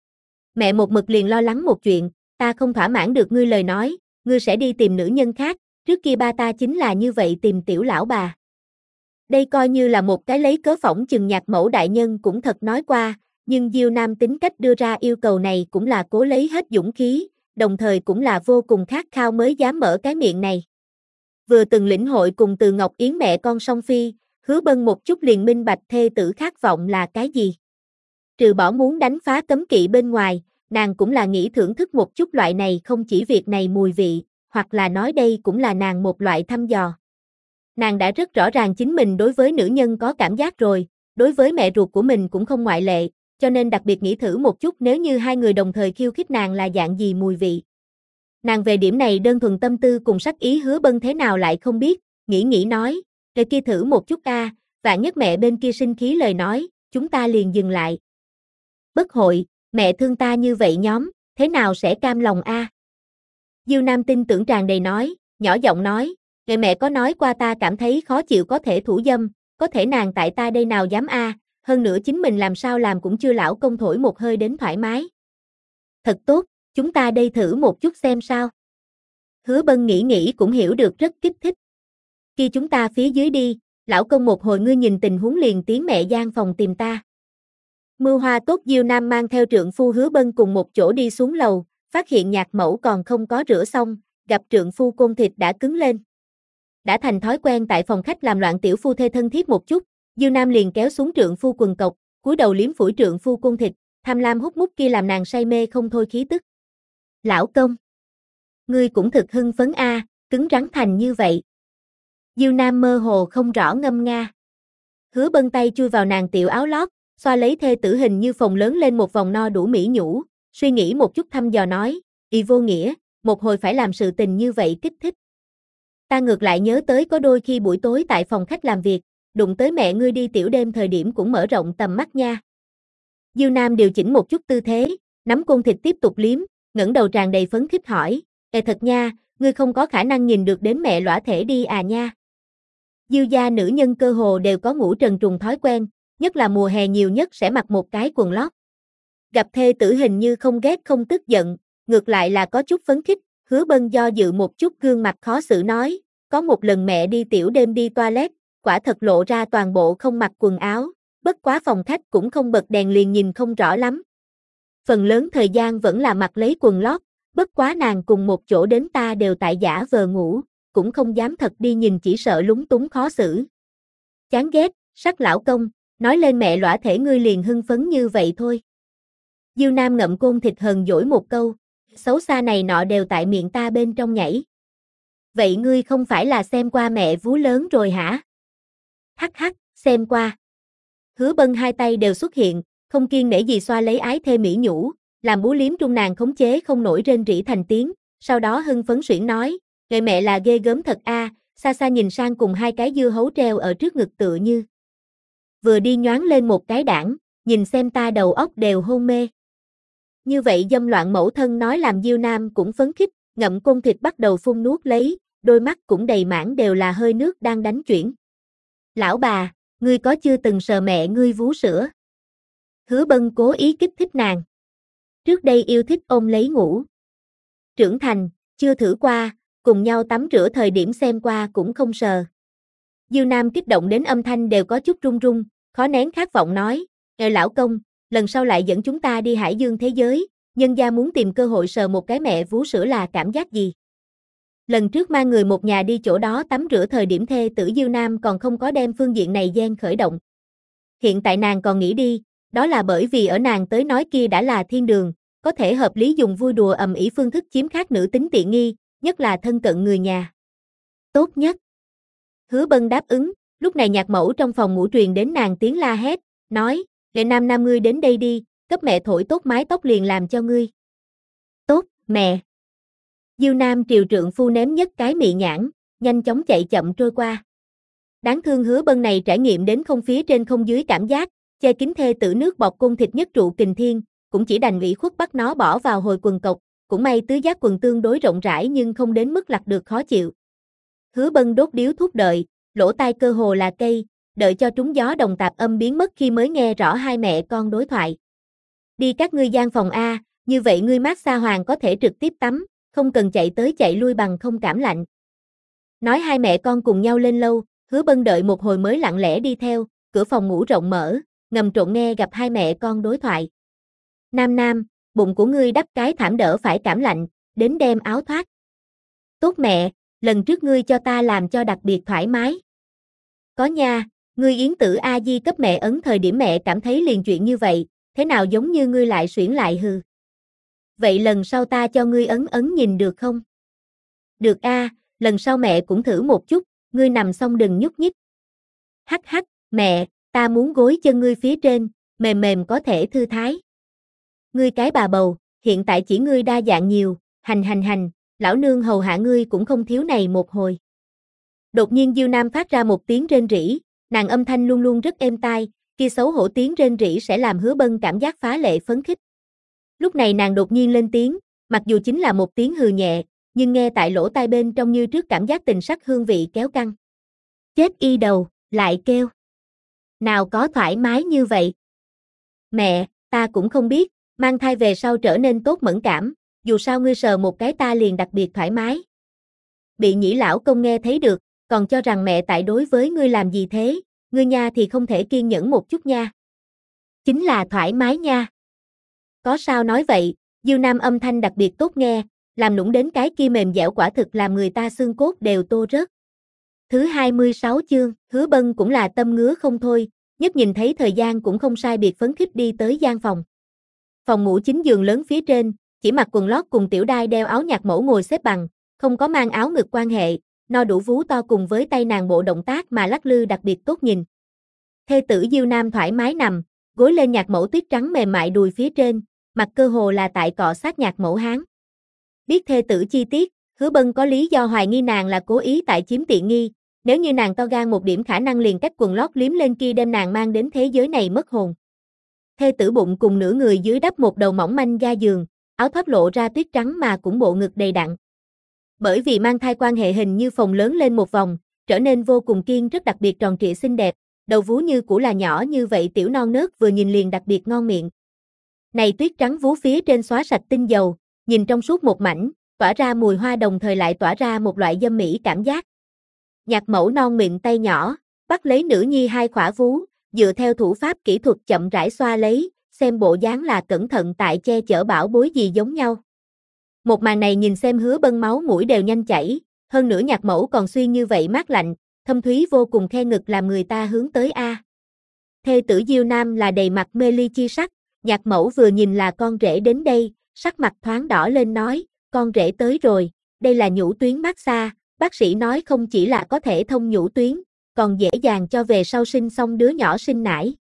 Mẹ một mực liền lo lắng một chuyện, ta không thỏa mãn được ngươi lời nói, ngươi sẽ đi tìm nữ nhân khác, trước kia ba ta chính là như vậy tìm tiểu lão bà. Đây coi như là một cái lấy cớ phỏng chừng nhạc mẫu đại nhân cũng thật nói qua, nhưng Diêu Nam tính cách đưa ra yêu cầu này cũng là cố lấy hết dũng khí, đồng thời cũng là vô cùng khát khao mới dám mở cái miệng này. Vừa từng lĩnh hội cùng Từ Ngọc Yến mẹ con song phi, Hứa Bân một chút liền minh bạch thê tử khát vọng là cái gì. Trừ bỏ muốn đánh phá cấm kỵ bên ngoài, nàng cũng là nghĩ thưởng thức một chút loại này không chỉ việc này mùi vị, hoặc là nói đây cũng là nàng một loại thăm dò. Nàng đã rất rõ ràng chính mình đối với nữ nhân có cảm giác rồi, đối với mẹ ruột của mình cũng không ngoại lệ, cho nên đặc biệt nghĩ thử một chút nếu như hai người đồng thời khiêu khích nàng là dạng gì mùi vị. Nàng về điểm này đơn thuần tâm tư cùng sắc ý Hứa Bân thế nào lại không biết, nghĩ nói, rồi kia thử một chút a, vạn nhất mẹ bên kia sinh khí lời nói, chúng ta liền dừng lại. Bất hội, mẹ thương ta như vậy nhóm, thế nào sẽ cam lòng a? Diêu Nam tin tưởng tràn đầy nói, nhỏ giọng nói, người mẹ có nói qua ta cảm thấy khó chịu có thể thủ dâm, có thể nàng tại ta đây nào dám a, hơn nữa chính mình làm sao làm cũng chưa lão công thổi một hơi đến thoải mái. Thật tốt, chúng ta đây thử một chút xem sao. Hứa Bân nghĩ cũng hiểu được rất kích thích. Khi chúng ta phía dưới đi, lão công một hồi ngươi nhìn tình huống liền tiến mẹ gian phòng tìm ta. Mưu hoa tốt Diêu Nam mang theo trượng phu Hứa Bân cùng một chỗ đi xuống lầu, phát hiện nhạc mẫu còn không có rửa xong, gặp trượng phu côn thịt đã cứng lên. Đã thành thói quen tại phòng khách làm loạn tiểu phu thê thân thiết một chút, Diêu Nam liền kéo xuống trượng phu quần cộc, cúi đầu liếm phủi trượng phu côn thịt, tham lam hút mút kia làm nàng say mê không thôi khí tức. Lão công, ngươi cũng thực hưng phấn a, cứng rắn thành như vậy. Diêu Nam mơ hồ không rõ ngâm nga. Hứa Bân tay chui vào nàng tiểu áo lót, xoa lấy thê tử hình như phồng lớn lên một vòng no đủ mỹ nhũ, suy nghĩ một chút thăm dò nói, "Y vô nghĩa, một hồi phải làm sự tình như vậy kích thích. Ta ngược lại nhớ tới có đôi khi buổi tối tại phòng khách làm việc, đụng tới mẹ ngươi đi tiểu đêm thời điểm cũng mở rộng tầm mắt nha." Diêu Nam điều chỉnh một chút tư thế, nắm côn thịt tiếp tục liếm, ngẩng đầu tràn đầy phấn khích hỏi, thật nha, ngươi không có khả năng nhìn được đến mẹ lõa thể đi à nha." Diêu gia nữ nhân cơ hồ đều có ngủ trần truồng thói quen, nhất là mùa hè nhiều nhất sẽ mặc một cái quần lót. Gặp thê tử hình như không ghét không tức giận, ngược lại là có chút phấn khích, Hứa Bân do dự một chút gương mặt khó xử nói, có một lần mẹ đi tiểu đêm đi toilet, quả thật lộ ra toàn bộ không mặc quần áo, bất quá phòng khách cũng không bật đèn liền nhìn không rõ lắm. Phần lớn thời gian vẫn là mặc lấy quần lót, bất quá nàng cùng một chỗ đến ta đều tại giả vờ ngủ, cũng không dám thật đi nhìn chỉ sợ lúng túng khó xử. Chán ghét, sắc lão công, nói lên mẹ lõa thể ngươi liền hưng phấn như vậy thôi. Diêu Nam ngậm côn thịt hờn dỗi một câu, xấu xa này nọ đều tại miệng ta bên trong nhảy. Vậy ngươi không phải là xem qua mẹ vú lớn rồi hả? Hắc hắc, xem qua. Hứa Bân hai tay đều xuất hiện, không kiêng nể gì xoa lấy ái thê mỹ nhũ, làm bú liếm trung nàng khống chế không nổi rên rỉ thành tiếng, sau đó hưng phấn suyễn nói, "Người mẹ là ghê gớm thật a." Xa xa nhìn sang cùng hai cái dưa hấu treo ở trước ngực tựa như vừa đi nhoáng lên một cái đảng, nhìn xem ta đầu óc đều hôn mê. Như vậy dâm loạn mẫu thân nói làm Diêu Nam cũng phấn khích, ngậm côn thịt bắt đầu phun nuốt lấy, đôi mắt cũng đầy mãn đều là hơi nước đang đánh chuyển. "Lão bà, ngươi có chưa từng sờ mẹ ngươi vú sữa?" Hứa Bân cố ý kích thích nàng. Trước đây yêu thích ôm lấy ngủ. Trưởng thành, chưa thử qua, cùng nhau tắm rửa thời điểm xem qua cũng không sờ. Diêu Nam kích động đến âm thanh đều có chút run run, khó nén khát vọng nói, lão công, lần sau lại dẫn chúng ta đi hải dương thế giới, nhân gia muốn tìm cơ hội sờ một cái mẹ vú sữa là cảm giác gì?" Lần trước mang người một nhà đi chỗ đó tắm rửa thời điểm thê tử Diêu Nam còn không có đem phương diện này gen khởi động. Hiện tại nàng còn nghĩ đi, đó là bởi vì ở nàng tới nói kia đã là thiên đường, có thể hợp lý dùng vui đùa ầm ĩ phương thức chiếm khác nữ tính tiện nghi, nhất là thân cận người nhà. Tốt nhất. Hứa Bân đáp ứng, lúc này nhạc mẫu trong phòng ngủ truyền đến nàng tiếng la hét, nói, "Lệ Nam Nam ngươi đến đây đi, cấp mẹ thổi tốt mái tóc liền làm cho ngươi." "Tốt, mẹ." Diêu Nam triều trượng phu ném nhất cái mị nhãn, nhanh chóng chạy chậm trôi qua. Đáng thương Hứa Bân này trải nghiệm đến không phía trên không dưới cảm giác, che kín thê tử nước bọt côn thịt nhất trụ kình thiên, cũng chỉ đành ủy khuất bắt nó bỏ vào hồi quần cộc, cũng may tứ giác quần tương đối rộng rãi nhưng không đến mức lặt được khó chịu. Hứa Bân đốt điếu thuốc đợi, lỗ tai cơ hồ là cây, đợi cho trúng gió đồng tạp âm biến mất khi mới nghe rõ hai mẹ con đối thoại. "Đi các ngươi gian phòng A, như vậy ngươi mát xa hoàng có thể trực tiếp tắm, không cần chạy tới chạy lui bằng không cảm lạnh." Nói hai mẹ con cùng nhau lên lâu, Hứa Bân đợi một hồi mới lặng lẽ đi theo, cửa phòng ngủ rộng mở, ngầm trộn nghe gặp hai mẹ con đối thoại. "Nam Nam, bụng của ngươi đắp cái thảm đỡ phải cảm lạnh, đến đem áo thoát." "Tốt mẹ, lần trước ngươi cho ta làm cho đặc biệt thoải mái." "Có nha, ngươi Yến Tử A Di cấp mẹ ấn thời điểm mẹ cảm thấy liền chuyện như vậy, thế nào giống như ngươi lại xuyển lại hừ." "Vậy lần sau ta cho ngươi ấn ấn nhìn được không?" "Được a, lần sau mẹ cũng thử một chút, ngươi nằm xong đừng nhúc nhích." "Hắc hắc, mẹ, ta muốn gối chân ngươi phía trên, mềm mềm có thể thư thái." "Ngươi cái bà bầu, hiện tại chỉ ngươi đa dạng nhiều, hành, lão nương hầu hạ ngươi cũng không thiếu này một hồi." Đột nhiên Diêu Nam phát ra một tiếng rên rỉ, nàng âm thanh luôn luôn rất êm tai, kia xấu hổ tiếng rên rỉ sẽ làm Hứa Bân cảm giác phá lệ phấn khích. Lúc này nàng đột nhiên lên tiếng, mặc dù chính là một tiếng hừ nhẹ, nhưng nghe tại lỗ tai bên trong như trước cảm giác tình sắc hương vị kéo căng. Chết y đầu, lại kêu. Nào có thoải mái như vậy. "Mẹ, ta cũng không biết, mang thai về sau trở nên tốt mẫn cảm, dù sao ngươi sờ một cái ta liền đặc biệt thoải mái." Bị nhĩ lão công nghe thấy được, còn cho rằng mẹ tại đối với ngươi làm gì thế, ngươi nha thì không thể kiên nhẫn một chút nha. "Chính là thoải mái nha." "Có sao nói vậy?" Diêu Nam âm thanh đặc biệt tốt nghe, làm nũng đến cái kia mềm dẻo quả thực làm người ta xương cốt đều tô rớt. Thứ 26 chương, Hứa Bân cũng là tâm ngứa không thôi, nhất nhìn thấy thời gian cũng không sai biệt phấn khích đi tới gian phòng. Phòng ngủ chính giường lớn phía trên, chỉ mặc quần lót cùng tiểu đai đeo áo nhạc mẫu ngồi xếp bằng, không có mang áo ngực quan hệ, no đủ vú to cùng với tay nàng bộ động tác mà lắc lư đặc biệt tốt nhìn. Thê tử Diêu Nam thoải mái nằm, gối lên nhạc mẫu tuyết trắng mềm mại đùi phía trên, mặt cơ hồ là tại cọ sát nhạc mẫu háng. Biết thê tử chi tiết, Hứa Bân có lý do hoài nghi nàng là cố ý tại chiếm tiện nghi, nếu như nàng to gan một điểm khả năng liền cách quần lót liếm lên kia đem nàng mang đến thế giới này mất hồn. Thê tử bụng cùng nửa người dưới đắp một đầu mỏng manh ga giường, áo thoát lộ ra tuyết trắng mà cũng bộ ngực đầy đặn. Bởi vì mang thai quan hệ hình như phồng lớn lên một vòng, trở nên vô cùng kiên rất đặc biệt tròn trịa xinh đẹp, đầu vú như củ là nhỏ như vậy tiểu non nớt vừa nhìn liền đặc biệt ngon miệng. Này tuyết trắng vú phía trên xóa sạch tinh dầu, nhìn trong suốt một mảnh, tỏa ra mùi hoa đồng thời lại tỏa ra một loại dâm mỹ cảm giác. Nhạc mẫu non mịn tay nhỏ, bắt lấy nữ nhi hai khỏa vú, dựa theo thủ pháp kỹ thuật chậm rãi xoa lấy, xem bộ dáng là cẩn thận tại che chở bảo bối gì giống nhau. Một màn này nhìn xem Hứa Bân máu mũi đều nhanh chảy, hơn nữa nhạc mẫu còn xuyên như vậy mát lạnh, thâm thúy vô cùng khe ngực làm người ta hướng tới a. Thê tử Diêu Nam là đầy mặt mê ly chi sắc, nhạc mẫu vừa nhìn là con rể đến đây, sắc mặt thoáng đỏ lên nói, con rể tới rồi, đây là nhũ tuyến massage, bác sĩ nói không chỉ là có thể thông nhũ tuyến, còn dễ dàng cho về sau sinh xong đứa nhỏ sinh nải.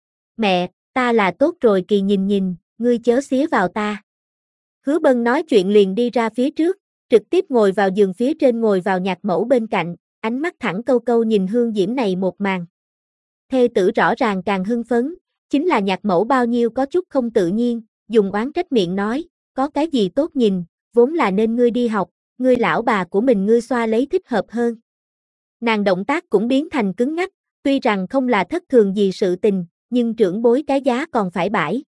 Mẹ, ta là tốt rồi Kỳ nhìn, ngươi chớ xía vào ta. Hứa Bân nói chuyện liền đi ra phía trước, trực tiếp ngồi vào giường phía trên ngồi vào nhạc mẫu bên cạnh, ánh mắt thẳng câu câu nhìn hương diễm này một màn. Thê tử rõ ràng càng hưng phấn, chính là nhạc mẫu bao nhiêu có chút không tự nhiên, dùng oán trách miệng nói, có cái gì tốt nhìn, vốn là nên ngươi đi học, ngươi lão bà của mình ngươi xoa lấy thích hợp hơn. Nàng động tác cũng biến thành cứng ngắc, tuy rằng không là thất thường gì sự tình, nhưng trưởng bối cái giá còn phải bãi.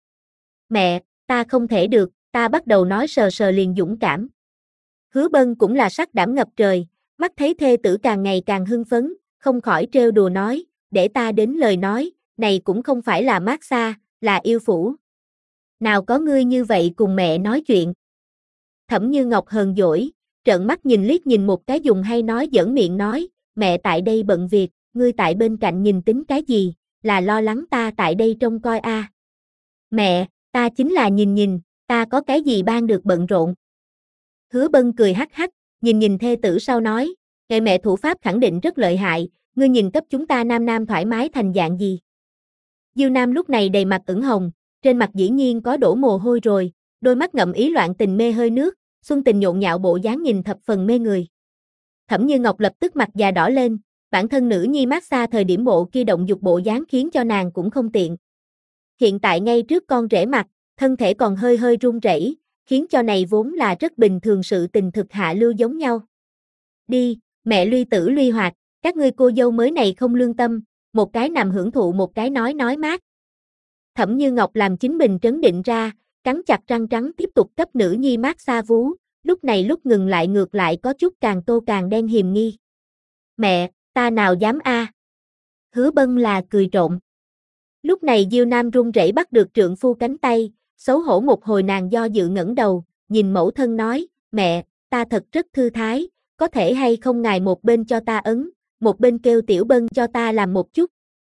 Mẹ, ta không thể được, ta bắt đầu nói sờ sờ liền dũng cảm. Hứa Bân cũng là sắc đảm ngập trời, mắt thấy thê tử càng ngày càng hưng phấn, không khỏi trêu đùa nói, để ta đến lời nói, này cũng không phải là massage, là yêu phủ. Nào có ngươi như vậy cùng mẹ nói chuyện. Thẩm Như Ngọc hờn dỗi, trợn mắt nhìn liếc nhìn một cái dùng hay nói giỡn miệng nói, mẹ tại đây bận việc, ngươi tại bên cạnh nhìn tính cái gì, là lo lắng ta tại đây trông coi a. Mẹ, ta chính là nhìn, ta có cái gì ban được bận rộn. Hứa Bân cười hắc hắc, nhìn thê tử sau nói, mẹ thủ pháp khẳng định rất lợi hại, ngươi nhìn cấp chúng ta nam thoải mái thành dạng gì. Diêu Nam lúc này đầy mặt ửng hồng, trên mặt dĩ nhiên có đổ mồ hôi rồi, đôi mắt ngậm ý loạn tình mê hơi nước, xuân tình nhộn nhạo bộ dáng nhìn thập phần mê người. Thẩm Như Ngọc lập tức mặt già đỏ lên, bản thân nữ nhi massage thời điểm bộ kia động dục bộ dáng khiến cho nàng cũng không tiện. Hiện tại ngay trước con rể mặt, thân thể còn hơi run rẩy, khiến cho này vốn là rất bình thường sự tình thực hạ lưu giống nhau. Đi, mẹ Luy tử Luy hoạt, các ngươi cô dâu mới này không lương tâm, một cái nằm hưởng thụ một cái nói mát. Thẩm Như Ngọc làm chính mình trấn định ra, cắn chặt răng trắng tiếp tục cấp nữ nhi massage vú, lúc này lúc ngừng lại ngược lại có chút càng tô càng đen hiềm nghi. Mẹ, ta nào dám a. Hứa Bân là cười trộm. Lúc này Diêu Nam run rẩy bắt được trượng phu cánh tay, xấu hổ một hồi nàng do dự ngẩng đầu, nhìn mẫu thân nói, mẹ, ta thật rất thư thái, có thể hay không ngài một bên cho ta ấn, một bên kêu Tiểu Bân cho ta làm một chút.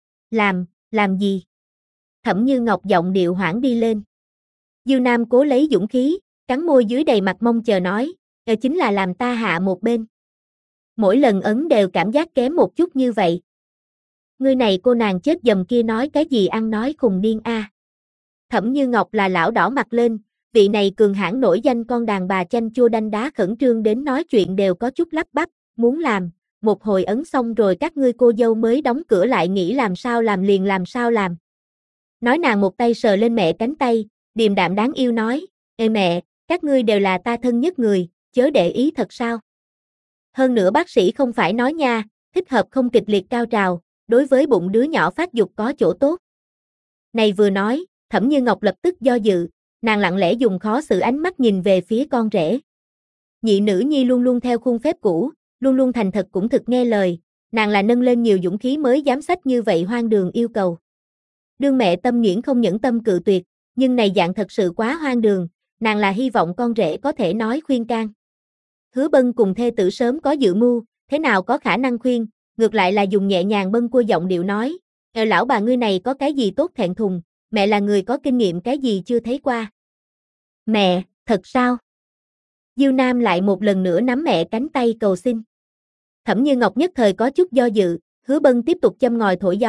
Làm gì? Thẩm Như Ngọc giọng điệu hoảng đi lên. Diêu Nam cố lấy dũng khí, cắn môi dưới đầy mặt mong chờ nói, chính là làm ta hạ một bên. Mỗi lần ấn đều cảm giác kém một chút như vậy. Ngươi này cô nàng chết dầm kia nói cái gì ăn nói khùng điên a. Thẩm Như Ngọc là lão đỏ mặt lên, vị này cường hãn nổi danh con đàn bà chanh chua đanh đá khẩn trương đến nói chuyện đều có chút lắp bắp, muốn làm, một hồi ấn xong rồi các ngươi cô dâu mới đóng cửa lại nghĩ làm sao làm liền làm sao làm. Nói nàng một tay sờ lên mẹ cánh tay, điềm đạm đáng yêu nói, ê mẹ, các ngươi đều là ta thân nhất người, chớ để ý thật sao. Hơn nữa bác sĩ không phải nói nha, thích hợp không kịch liệt cao trào, đối với bụng đứa nhỏ phát dục có chỗ tốt. Này vừa nói, Thẩm Như Ngọc lập tức do dự, nàng lặng lẽ dùng khó xử ánh mắt nhìn về phía con rể. Nhị nữ nhi luôn luôn theo khuôn phép cũ, luôn luôn thành thật cũng thực nghe lời, nàng là nâng lên nhiều dũng khí mới dám sách như vậy hoang đường yêu cầu. Đương mẹ tâm nhuyễn không nhẫn tâm cự tuyệt, nhưng này dạng thật sự quá hoang đường, nàng là hy vọng con rể có thể nói khuyên can. Hứa Bân cùng thê tử sớm có dự mưu, thế nào có khả năng khuyên, ngược lại là dùng nhẹ nhàng bâng cua giọng điệu nói, lão bà ngươi này có cái gì tốt thẹn thùng, mẹ là người có kinh nghiệm cái gì chưa thấy qua. Mẹ, thật sao? Diêu Nam lại một lần nữa nắm mẹ cánh tay cầu xin. Thẩm Như Ngọc nhất thời có chút do dự, Hứa Bân tiếp tục châm ngòi thổi gió,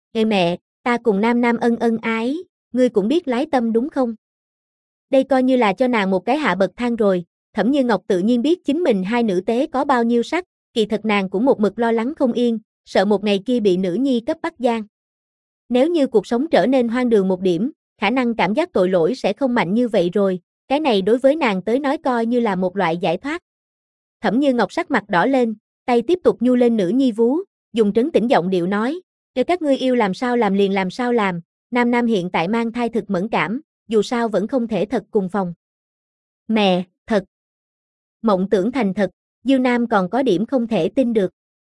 Ê mẹ, ta cùng Nam Nam ân ân ái, ngươi cũng biết lái tâm đúng không? Đây coi như là cho nàng một cái hạ bậc thang rồi, Thẩm Như Ngọc tự nhiên biết chính mình hai nữ tế có bao nhiêu sắc, kỳ thật nàng cũng một mực lo lắng không yên, sợ một ngày kia bị nữ nhi cấp bắt giam. Nếu như cuộc sống trở nên hoang đường một điểm, khả năng cảm giác tội lỗi sẽ không mạnh như vậy rồi, cái này đối với nàng tới nói coi như là một loại giải thoát. Thẩm Như Ngọc sắc mặt đỏ lên, tay tiếp tục nhu lên nữ nhi vú, dùng trấn tĩnh giọng điệu nói, nếu các ngươi yêu làm sao làm liền làm sao làm, Nam Nam hiện tại mang thai thực mẫn cảm, dù sao vẫn không thể thật cùng phòng. Mẹ, thật. Mộng tưởng thành thật, Diêu Nam còn có điểm không thể tin được.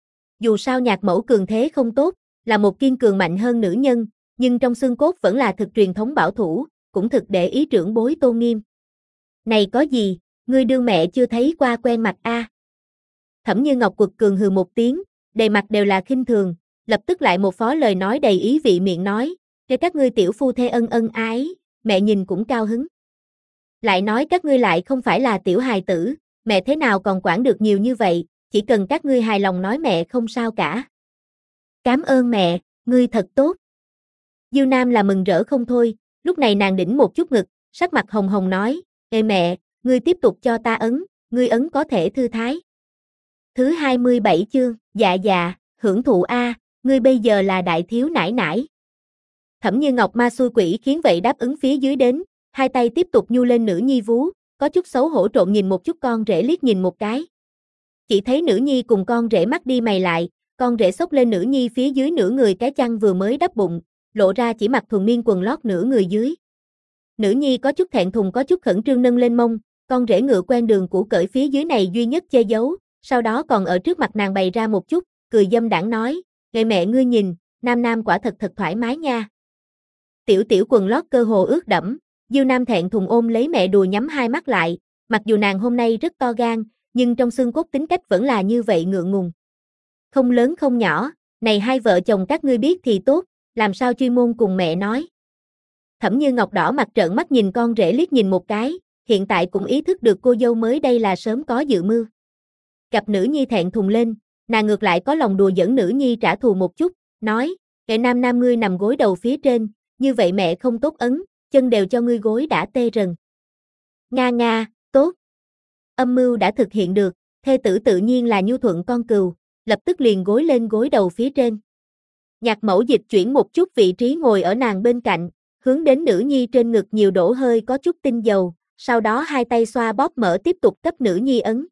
Dù sao nhạc mẫu cường thế không tốt, là một kiên cường mạnh hơn nữ nhân, nhưng trong xương cốt vẫn là thực truyền thống bảo thủ, cũng thực để ý trưởng bối tôn nghiêm. Này có gì, ngươi đương mẹ chưa thấy qua quen mặt a? Thẩm Như Ngọc quật cường hừ một tiếng, đầy mặt đều là khinh thường, lập tức lại một phó lời nói đầy ý vị miệng nói, cho các ngươi tiểu phu thê ân ân ái, mẹ nhìn cũng cao hứng. Lại nói các ngươi lại không phải là tiểu hài tử, mẹ thế nào còn quản được nhiều như vậy, chỉ cần các ngươi hài lòng nói mẹ không sao cả. Cảm ơn mẹ, ngươi thật tốt. Diêu Nam là mừng rỡ không thôi, lúc này nàng đỉnh một chút ngực, sắc mặt hồng hồng nói, ê mẹ, ngươi tiếp tục cho ta ấn, ngươi ấn có thể thư thái. Thứ 27 chương, dạ, hưởng thụ a, ngươi bây giờ là đại thiếu nải nải. Thẩm Như Ngọc ma xui quỷ khiến vậy đáp ứng phía dưới đến, hai tay tiếp tục nhu lên nữ nhi vú, có chút xấu hổ trộn nhìn một chút con rể liếc nhìn một cái. Chỉ thấy nữ nhi cùng con rể mắt đi mày lại, con rể xốc lên nữ nhi phía dưới nửa người cái chăn vừa mới đắp bụng, lộ ra chỉ mặc thuần miên quần lót nửa người dưới. Nữ nhi có chút thẹn thùng có chút khẩn trương nâng lên mông, con rể ngựa quen đường cũ cởi phía dưới này duy nhất che giấu, sau đó còn ở trước mặt nàng bày ra một chút, cười dâm đãng nói, "Nghệ mẹ ngươi nhìn, Nam Nam quả thật thoải mái nha." Tiểu tiểu quần lót cơ hồ ướt đẫm, Diêu Nam thẹn thùng ôm lấy mẹ đùi nhắm hai mắt lại, mặc dù nàng hôm nay rất to gan, nhưng trong xương cốt tính cách vẫn là như vậy ngượng ngùng. Không lớn không nhỏ, này hai vợ chồng các ngươi biết thì tốt, làm sao chuyên môn cùng mẹ nói. Thẩm Như Ngọc đỏ mặt trợn mắt nhìn con rể liếc nhìn một cái, hiện tại cũng ý thức được cô dâu mới đây là sớm có dự mưu. Gặp nữ nhi thẹn thùng lên, nàng ngược lại có lòng đùa giỡn nữ nhi trả thù một chút, nói, kệ Nam Nam ngươi nằm gối đầu phía trên, như vậy mẹ không tốt ấn, chân đều cho ngươi gối đã tê rần. Nga nga, tốt. Âm mưu đã thực hiện được, thê tử tự nhiên là nhu thuận con cừu, lập tức liền gối lên gối đầu phía trên. Nhạc mẫu dịch chuyển một chút vị trí ngồi ở nàng bên cạnh, hướng đến nữ nhi trên ngực nhiều đổ hơi có chút tinh dầu, sau đó hai tay xoa bóp mở tiếp tục cấp nữ nhi ấn.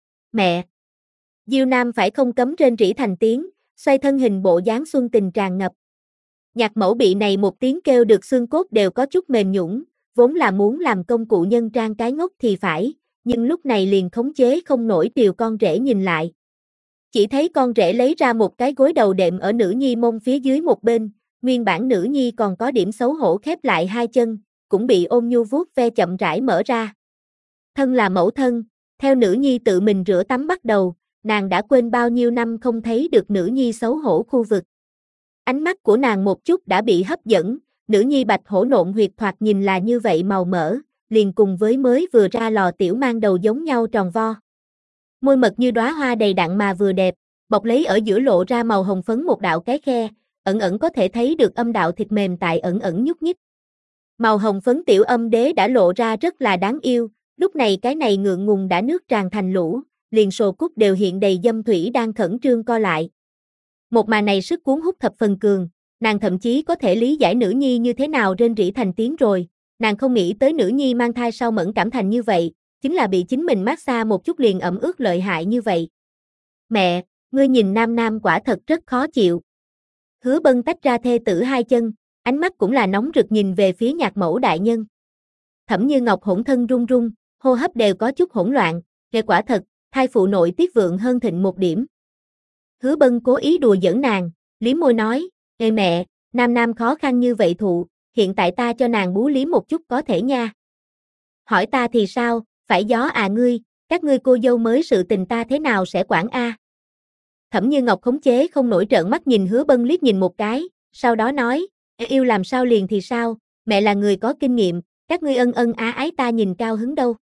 Mẹ! Diêu Nam phải không cấm rên rỉ thành tiếng, xoay thân hình bộ dáng xuân tình tràn ngập. Nhạc mẫu bị này một tiếng kêu được xương cốt đều có chút mềm nhũn, vốn là muốn làm công cụ nhân trang cái ngốc thì phải, nhưng lúc này liền khống chế không nổi điều con rể nhìn lại. Chỉ thấy con rể lấy ra một cái gối đầu đệm ở nữ nhi mông phía dưới một bên, nguyên bản nữ nhi còn có điểm xấu hổ khép lại hai chân, cũng bị ôm nhu vuốt ve chậm rãi mở ra. Thân là mẫu thân, theo nữ nhi tự mình rửa tắm bắt đầu, nàng đã quên bao nhiêu năm không thấy được nữ nhi xấu hổ khu vực. Ánh mắt của nàng một chút đã bị hấp dẫn, nữ nhi bạch hổ nộn huyệt thoạt nhìn là như vậy màu mỡ, liền cùng với mới vừa ra lò tiểu mang đầu giống nhau tròn vo. Môi mật như đóa hoa đầy đặn mà vừa đẹp, bọc lấy ở giữa lộ ra màu hồng phấn một đạo cái khe, ẩn ẩn có thể thấy được âm đạo thịt mềm tại ẩn ẩn nhúc nhích. Màu hồng phấn tiểu âm đế đã lộ ra rất là đáng yêu, lúc này cái này ngượng ngùng đã nước tràn thành lũ, liền sồ cúc đều hiện đầy dâm thủy đang khẩn trương co lại. Một màn này sức cuốn hút thập phần cường, nàng thậm chí có thể lý giải nữ nhi như thế nào rên rỉ thành tiếng rồi, nàng không nghĩ tới nữ nhi mang thai sau mẫn cảm thành như vậy, chính là bị chính mình massage một chút liền ẩm ướt lợi hại như vậy. Mẹ, ngươi nhìn Nam Nam quả thật rất khó chịu. Hứa Bân tách ra thê tử hai chân, ánh mắt cũng là nóng rực nhìn về phía nhạc mẫu đại nhân. Thẩm Như Ngọc hỗn thân run run, hô hấp đều có chút hỗn loạn, nghe quả thật, thai phụ nội tiết vượng hơn thịnh một điểm. Hứa Bân cố ý đùa giỡn nàng, liếm môi nói, ê mẹ, Nam Nam khó khăn như vậy thụ, hiện tại ta cho nàng bú liếm một chút có thể nha. Hỏi ta thì sao, phải gió à ngươi, các ngươi cô dâu mới sự tình ta thế nào sẽ quản a? Thẩm Như Ngọc khống chế không nổi trợn mắt nhìn Hứa Bân liếc nhìn một cái, sau đó nói, yêu làm sao liền thì sao, mẹ là người có kinh nghiệm, các ngươi ân ân á ái ta nhìn cao hứng đâu.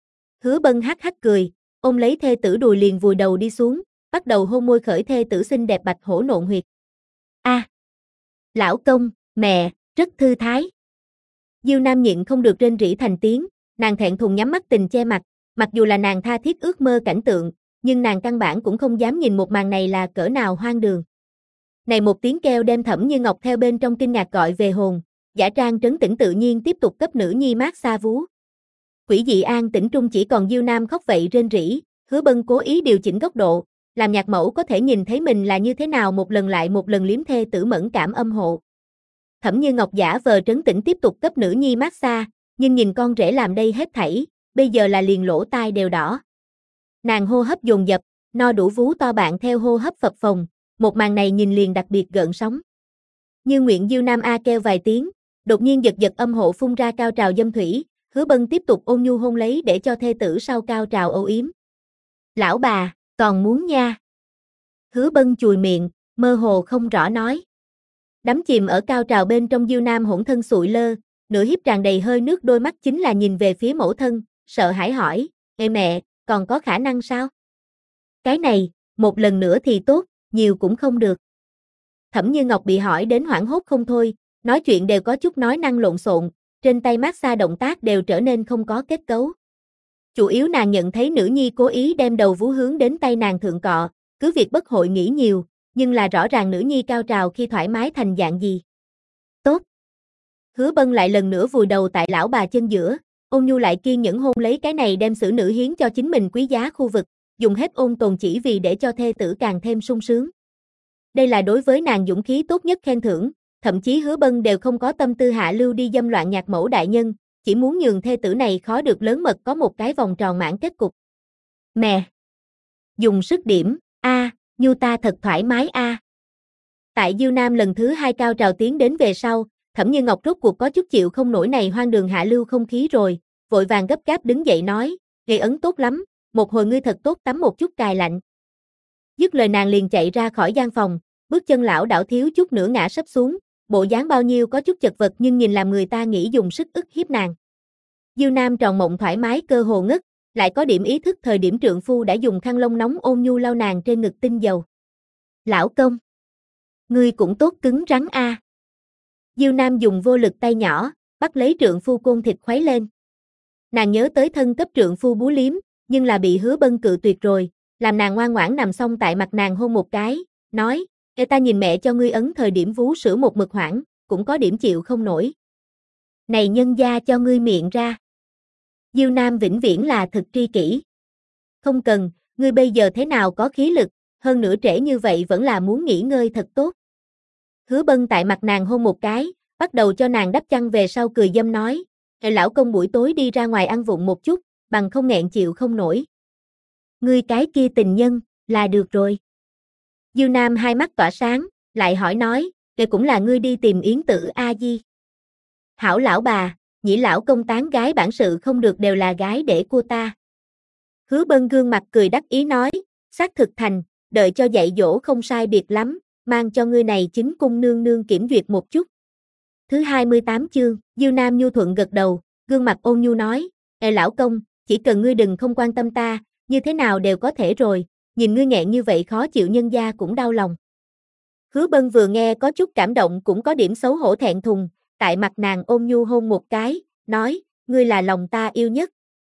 Hứa Bân hắc hắc cười, ôm lấy thê tử đùi liền vùi đầu đi xuống, bắt đầu hôn môi khởi thê tử xinh đẹp bạch hổ nộn huyệt. A. Lão công, mẹ, rất thư thái. Diêu Nam nhịn không được rên rỉ thành tiếng, nàng thẹn thùng nhắm mắt tình che mặt, mặc dù là nàng tha thiết ước mơ cảnh tượng, nhưng nàng căn bản cũng không dám nhìn một màn này là cỡ nào hoang đường. Này một tiếng kêu đem Thẩm Như Ngọc theo bên trong kinh ngạc gọi về hồn, giả trang trấn tĩnh tự nhiên tiếp tục cấp nữ nhi mát xa vú. Quỷ dị an tĩnh trung chỉ còn Diêu Nam khóc vậy rên rỉ, Hứa Bân cố ý điều chỉnh góc độ, làm nhạc mẫu có thể nhìn thấy mình là như thế nào một lần lại một lần liếm thê tử mẫn cảm âm hộ. Thẩm Như Ngọc giả vờ trấn tĩnh tiếp tục cấp nữ nhi mát xa, nhưng nhìn con rể làm đây hết thảy, bây giờ là liền lỗ tai đều đỏ. Nàng hô hấp dồn dập, no đủ vú to bạn theo hô hấp phập phồng, một màn này nhìn liền đặc biệt gợn sóng. Như nguyện Diêu Nam a kêu vài tiếng, đột nhiên giật giật âm hộ phun ra cao trào dâm thủy, Hứa Bân tiếp tục ôn nhu hôn lấy để cho thê tử sau cao trào âu yếm. Lão bà, còn muốn nha. Hứa Bân chùi miệng, mơ hồ không rõ nói. Đắm chìm ở cao trào bên trong Diêu Nam hỗn thân sụi lơ, nửa hiếp tràn đầy hơi nước đôi mắt chính là nhìn về phía mẫu thân, sợ hãi hỏi, ê mẹ, còn có khả năng sao? Cái này, một lần nữa thì tốt, nhiều cũng không được. Thẩm Như Ngọc bị hỏi đến hoảng hốt không thôi, nói chuyện đều có chút nói năng lộn xộn, trên tay massage động tác đều trở nên không có kết cấu. Chủ yếu nàng nhận thấy nữ nhi cố ý đem đầu vú hướng đến tay nàng thượng cọ, cứ việc bất hội nghĩ nhiều, nhưng là rõ ràng nữ nhi cao trào khi thoải mái thành dạng gì. Tốt. Hứa Bân lại lần nữa vùi đầu tại lão bà chân giữa, ôn nhu lại kiên nhẫn hôn lấy cái này đem xử nữ hiến cho chính mình quý giá khu vực, dùng hết ôn tồn chỉ vì để cho thê tử càng thêm sung sướng. Đây là đối với nàng dũng khí tốt nhất khen thưởng, thậm chí Hứa Bân đều không có tâm tư hạ lưu đi dâm loạn nhạc mẫu đại nhân, chỉ muốn nhường thê tử này khó được lớn mật có một cái vòng tròn mãn kết cục. Mẹ! Dùng sức điểm, nhu ta thật thoải mái a. Tại Diêu Nam lần thứ 2 cao trào tiến đến về sau, Thẩm Như Ngọc rốt cuộc có chút chịu không nổi này hoang đường hạ lưu không khí rồi, vội vàng gấp gáp đứng dậy nói, gây ấn tốt lắm, một hồi ngươi thật tốt tắm một chút cài lạnh. Dứt lời nàng liền chạy ra khỏi gian phòng, bước chân lảo đảo thiếu chút nữa ngã sấp xuống, bộ dáng bao nhiêu có chút chật vật nhưng nhìn làm người ta nghĩ dùng sức ức hiếp nàng. Diêu Nam tròn mộng thoải mái cơ hồ ngất, lại có điểm ý thức thời điểm trượng phu đã dùng khăn lông nóng ôn nhu lau nàng trên ngực tinh dầu. Lão công! Ngươi cũng tốt cứng rắn a. Diêu Nam dùng vô lực tay nhỏ, bắt lấy trượng phu côn thịt khuấy lên. Nàng nhớ tới thân cấp trượng phu bú liếm, nhưng là bị Hứa Bân cự tuyệt rồi, làm nàng ngoan ngoãn nằm xong tại mặt nàng hôn một cái, nói, ê ta nhìn mẹ cho ngươi ấn thời điểm vú sữa một mực hoảng, cũng có điểm chịu không nổi. Này nhân gia cho ngươi miệng ra. Diêu Nam vĩnh viễn là thực tri kỷ. Không cần, ngươi bây giờ thế nào có khí lực, hơn nữa trễ như vậy vẫn là muốn nghỉ ngơi thật tốt. Hứa Bân tại mặt nàng hôn một cái, bắt đầu cho nàng đắp chăn về sau cười dâm nói, lão công buổi tối đi ra ngoài ăn vụng một chút, bằng không nghẹn chịu không nổi. Ngươi cái kia tình nhân, là được rồi. Diêu Nam hai mắt tỏa sáng, lại hỏi nói, kể cũng là ngươi đi tìm Yến Tử A Di. Hảo lão bà, nhĩ lão công tán gái bản sự không được đều là gái để cô ta. Hứa Bân gương mặt cười đắc ý nói, xác thực thành, đợi cho dạy dỗ không sai biệt lắm, mang cho ngươi này chính cung nương nương kiểm duyệt một chút. Thứ 28 chương, Diêu Nam nhu thuận gật đầu, gương mặt ôn nhu nói, lão công, chỉ cần ngươi đừng không quan tâm ta, như thế nào đều có thể rồi, nhìn ngươi nghẹn như vậy khó chịu nhân gia cũng đau lòng. Hứa Bân vừa nghe có chút cảm động cũng có điểm xấu hổ thẹn thùng, tại mặt nàng ôn nhu hôn một cái, nói, ngươi là lòng ta yêu nhất.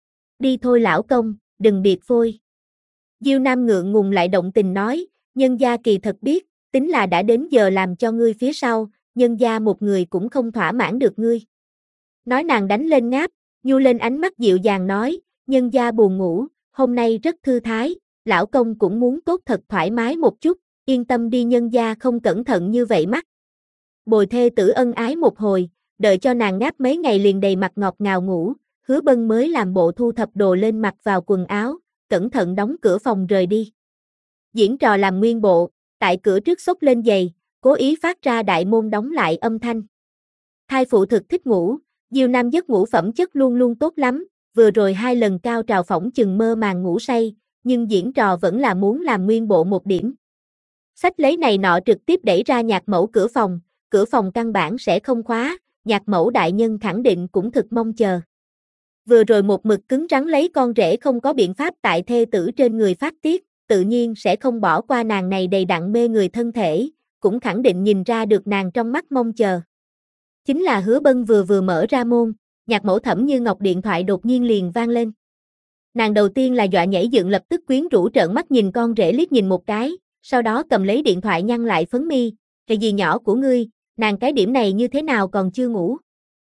Đi thôi lão công, đừng biệt phôi. Diêu Nam ngượng ngùng lại động tình nói, nhân gia kỳ thật biết, tính là đã đến giờ làm cho ngươi phía sau, nhân gia một người cũng không thỏa mãn được ngươi. Nói nàng đánh lên ngáp, nhu lên ánh mắt dịu dàng nói, nhân gia buồn ngủ, hôm nay rất thư thái, lão công cũng muốn tốt thật thoải mái một chút, yên tâm đi nhân gia không cẩn thận như vậy mắt. Bồi thê tử ân ái một hồi, đợi cho nàng ngáp mấy ngày liền đầy mặt ngọt ngào ngủ, Hứa Bân mới làm bộ thu thập đồ lên mặc vào quần áo, cẩn thận đóng cửa phòng rời đi. Diễn trò làm nguyên bộ, tại cửa trước xốc lên giày, cố ý phát ra đại môn đóng lại âm thanh. Thai phụ thực thích ngủ, Diêu Nam giấc ngủ phẩm chất luôn luôn tốt lắm, vừa rồi 2 lần cao trào phỏng chừng mơ màng ngủ say, nhưng diễn trò vẫn là muốn làm nguyên bộ một điểm. Xách lấy này nọ trực tiếp đẩy ra nhạc mẫu cửa phòng căn bản sẽ không khóa, nhạc mẫu đại nhân khẳng định cũng thực mong chờ. Vừa rồi một mực cứng rắn lấy con rể không có biện pháp tại thê tử trên người phát tiết, tự nhiên sẽ không bỏ qua nàng này đầy đặn mê người thân thể, cũng khẳng định nhìn ra được nàng trong mắt mong chờ. Chính là Hứa Bân vừa mở ra môn, nhạc mẫu Thẩm Như Ngọc điện thoại đột nhiên liền vang lên. Nàng đầu tiên là dọa nhảy dựng, lập tức quyến rũ trợn mắt nhìn con rể liếc nhìn một cái, sau đó cầm lấy điện thoại nhăn lại phấn mi, cái gì nhỏ của ngươi, nàng cái điểm này như thế nào còn chưa ngủ.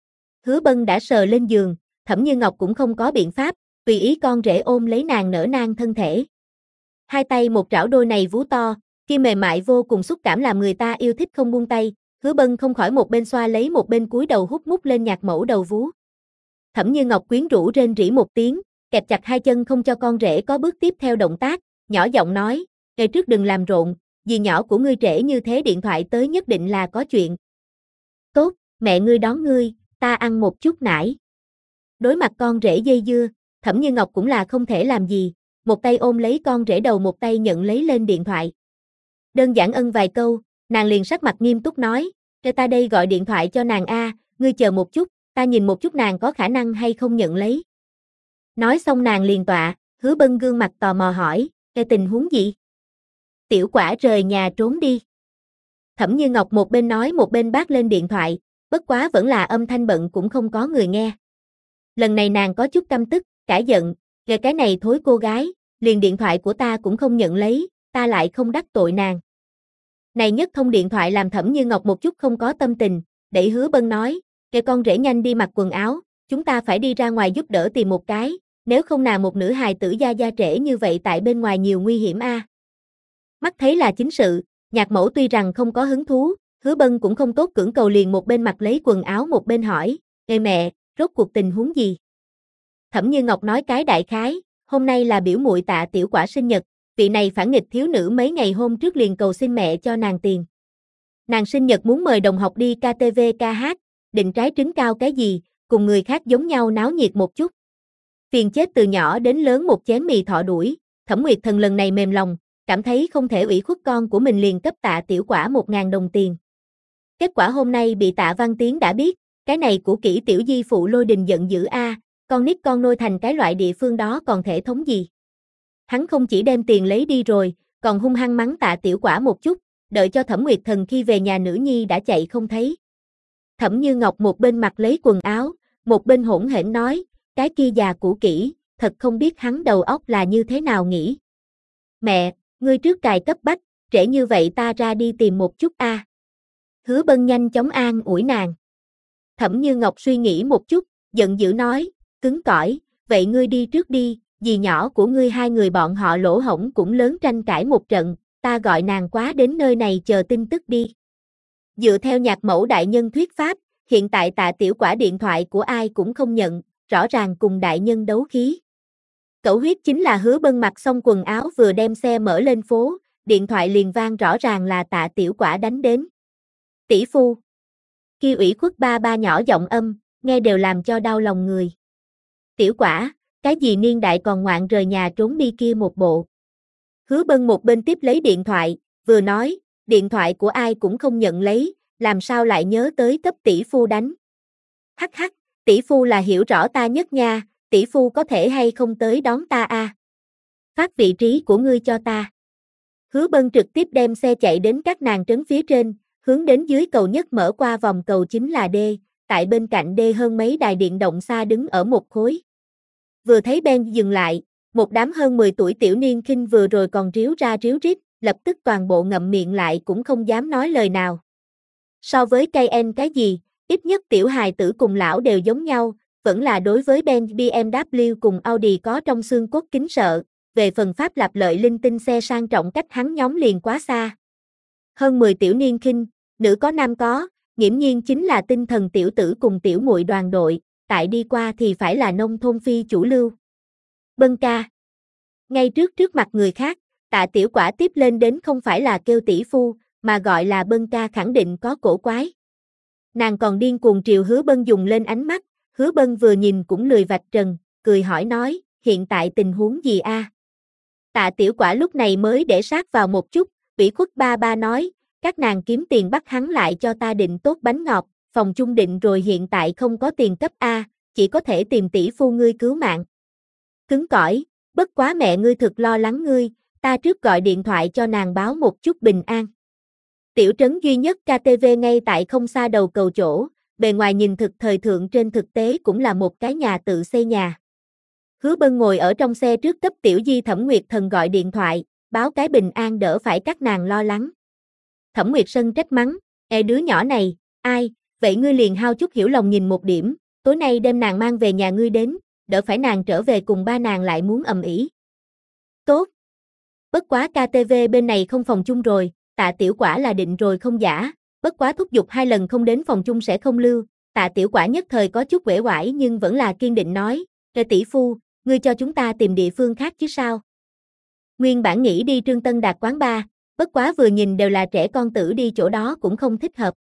Hứa Bân đã sờ lên giường, Thẩm Như Ngọc cũng không có biện pháp, tùy ý con rể ôm lấy nàng nở nang thân thể. Hai tay một trảo đôi này vú to, kia mềm mại vô cùng xúc cảm làm người ta yêu thích không buông tay, Hứa Bân không khỏi một bên xoa lấy một bên cúi đầu hút mút lên nhạc mẫu đầu vú. Thẩm Như Ngọc quyến rũ rên rỉ một tiếng, kẹp chặt hai chân không cho con rể có bước tiếp theo động tác, nhỏ giọng nói, "Ngày trước đừng làm rộn, dì nhỏ của ngươi trễ như thế điện thoại tới nhất định là có chuyện." "Tốt, mẹ ngươi đón ngươi, ta ăn một chút nải." Đối mặt con rể dây dưa, Thẩm Như Ngọc cũng là không thể làm gì, một tay ôm lấy con rể đầu một tay nhận lấy lên điện thoại. Đơn giản ân vài câu, nàng liền sắc mặt nghiêm túc nói, "Cho ta đây gọi điện thoại cho nàng a, ngươi chờ một chút, ta nhìn một chút nàng có khả năng hay không nhận lấy." Nói xong nàng liền tọa, Hứa Bân gương mặt tò mò hỏi, "Cái tình huống gì?" "Tiểu Quả rời nhà trốn đi." Thẩm Như Ngọc một bên nói một bên bắt lên điện thoại, bất quá vẫn là âm thanh bận cũng không có người nghe. Lần này nàng có chút căm tức, cả giận, "Về cái này thối cô gái, liền điện thoại của ta cũng không nhận lấy, ta lại không đắc tội nàng." Này nhất thông điện thoại làm Thẩm Như Ngọc một chút không có tâm tình, đẩy Hứa Bân nói, "Kệ con rể nhanh đi mặc quần áo, chúng ta phải đi ra ngoài giúp đỡ tìm một cái, nếu không nào một nữ hài tử gia gia trễ như vậy tại bên ngoài nhiều nguy hiểm a." Mắt thấy là chính sự, nhạc mẫu tuy rằng không có hứng thú, Hứa Bân cũng không tốt cưỡng cầu, liền một bên mặc lấy quần áo một bên hỏi, "Ê mẹ, rốt cuộc tình huống gì?" Thẩm Như Ngọc nói cái đại khái, "Hôm nay là biểu muội Tạ Tiểu Quả sinh nhật, vị này phản nghịch thiếu nữ mấy ngày hôm trước liền cầu xin mẹ cho nàng tiền. Nàng sinh nhật muốn mời đồng học đi KTV ca hát, định trái trứng cao cái gì, cùng người khác giống nhau náo nhiệt một chút. Phiền chết từ nhỏ đến lớn một chén mì thọ đuổi, Thẩm Nguyệt Thần lần này mềm lòng, cảm thấy không thể ủy khuất con của mình liền cấp Tạ Tiểu Quả 1.000 đồng tiền. Kết quả hôm nay bị Tạ Văn Tiến đã biết, cái này của kỹ tiểu di phụ lôi đình giận dữ a, con nít con nôi thành cái loại địa phương đó còn thể thống gì. Hắn không chỉ đem tiền lấy đi rồi, còn hung hăng mắng Tạ Tiểu Quả một chút, đợi cho Thẩm Nguyệt Thần khi về nhà nữ nhi đã chạy không thấy." Thẩm Như Ngọc một bên mặc lấy quần áo, một bên hỗn hển nói, "Cái kia già cũ kỹ, thật không biết hắn đầu óc là như thế nào nghĩ. Mẹ, ngươi trước cài cấp bách, trễ như vậy ta ra đi tìm một chút a." Hứa Bân nhanh chóng an ủi nàng. Thẩm Như Ngọc suy nghĩ một chút, giận dữ nói, "Cứng cỏi, vậy ngươi đi trước đi, dì nhỏ của ngươi hai người bọn họ lỗ hổng cũng lớn tranh cãi một trận, ta gọi nàng quá đến nơi này chờ tin tức đi." Dựa theo nhạc mẫu đại nhân thuyết pháp, hiện tại Tạ Tiểu Quả điện thoại của ai cũng không nhận, rõ ràng cùng đại nhân đấu khí. Cẩu huyết chính là Hứa Bân mặc xong quần áo vừa đem xe mở lên phố, điện thoại liền vang, rõ ràng là Tạ Tiểu Quả đánh đến. "Tỷ phu." Kia ủy khuất ba ba nhỏ giọng âm, nghe đều làm cho đau lòng người. "Tiểu Quả, cái gì niên đại còn ngoạn rời nhà trốn đi kia một bộ." Hứa Bân một bên tiếp lấy điện thoại, vừa nói, "Điện thoại của ai cũng không nhận lấy, làm sao lại nhớ tới cấp tỷ phu đánh?" "Hắc hắc, tỷ phu là hiểu rõ ta nhất nha, tỷ phu có thể hay không tới đón ta a? Phát vị trí của ngươi cho ta." Hứa Bân trực tiếp đem xe chạy đến các nàng trấn phía trên, hướng đến dưới cầu nhất mở qua vòng cầu chính là đê, tại bên cạnh đê hơn mấy đài điện động xa đứng ở một khối. Vừa thấy Ben dừng lại, một đám hơn 10 tuổi tiểu niên khinh vừa rồi còn ríu ra ríu rít, lập tức toàn bộ ngậm miệng lại cũng không dám nói lời nào. So với KN cái gì, ít nhất tiểu hài tử cùng lão đều giống nhau, vẫn là đối với Benz BMW cùng Audi có trong xương cốt kính sợ, về phần pháp lạp lợi linh tinh xe sang trọng cách hắn nhóm liền quá xa. Hơn 10 tiểu niên khinh, nữ có nam có, nghiễm nhiên chính là tinh thần tiểu tử cùng tiểu muội đoàn đội, tại đi qua thì phải là nông thôn phi chủ lưu. "Bân ca." Ngay trước mặt người khác, Tạ Tiểu Quả tiếp lên đến không phải là kêu tỷ phu, mà gọi là Bân ca, khẳng định có cổ quái. Nàng còn điên cuồng triều Hứa Bân dùng lên ánh mắt, Hứa Bân vừa nhìn cũng lười vạch trần, cười hỏi nói, "Hiện tại tình huống gì a?" Tạ Tiểu Quả lúc này mới để sát vào một chút, ủy khuất ba ba nói, "Các nàng kiếm tiền bắt hắn lại cho ta định tốt bánh ngọt, phòng chung định rồi hiện tại không có tiền cấp a, chỉ có thể tìm tỷ phu ngươi cứu mạng." Cứng cỏi, "Bất quá mẹ ngươi thực lo lắng ngươi, ta trước gọi điện thoại cho nàng báo một chút bình an." Tiểu trấn duy nhất KTV ngay tại không xa đầu cầu chỗ, bề ngoài nhìn thực thời thượng trên thực tế cũng là một cái nhà tự xây nhà. Hứa Bân ngồi ở trong xe trước cấp Tiểu Di Thẩm Nguyệt Thần gọi điện thoại, báo cái bình an đỡ phải các nàng lo lắng. Thẩm Nguyệt Sân trách mắng, đứa nhỏ này, ai, vậy ngươi liền hao chút hiểu lòng nhìn một điểm, tối nay đem nàng mang về nhà ngươi đến, đỡ phải nàng trở về cùng ba nàng lại muốn ầm ĩ. Tốt. Bất quá KTV bên này không phòng chung rồi, Tạ Tiểu Quả là định rồi không giả, bất quá thúc giục 2 lần không đến phòng chung sẽ không lưu, Tạ Tiểu Quả nhất thời có chút uể oải nhưng vẫn là kiên định nói, tỷ phu, ngươi cho chúng ta tìm địa phương khác chứ sao. Nguyên bản nghĩ đi Trương Tân Đạt quán bar, bất quá vừa nhìn đều là trẻ con tử đi chỗ đó cũng không thích hợp.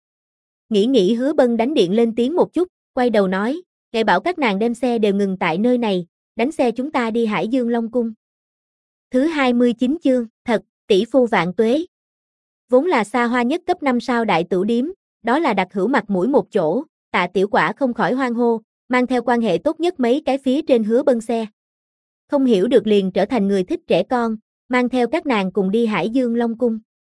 Nghĩ Hứa Bân đánh điện lên tiếng một chút, quay đầu nói, ngài bảo các nàng đem xe đều ngừng tại nơi này, đánh xe chúng ta đi Hải Dương Long Cung. Thứ 29 chương, thật, tỷ phu vạn tuế. Vốn là xa hoa nhất cấp 5 sao đại tửu điếm, đó là đặt hữu mặt mũi một chỗ, Tạ Tiểu Quả không khỏi hoan hô, mang theo quan hệ tốt nhất mấy cái phía trên Hứa Bân xe. Không hiểu được liền trở thành người thích trẻ con, mang theo các nàng cùng đi Hải Dương Long Cung.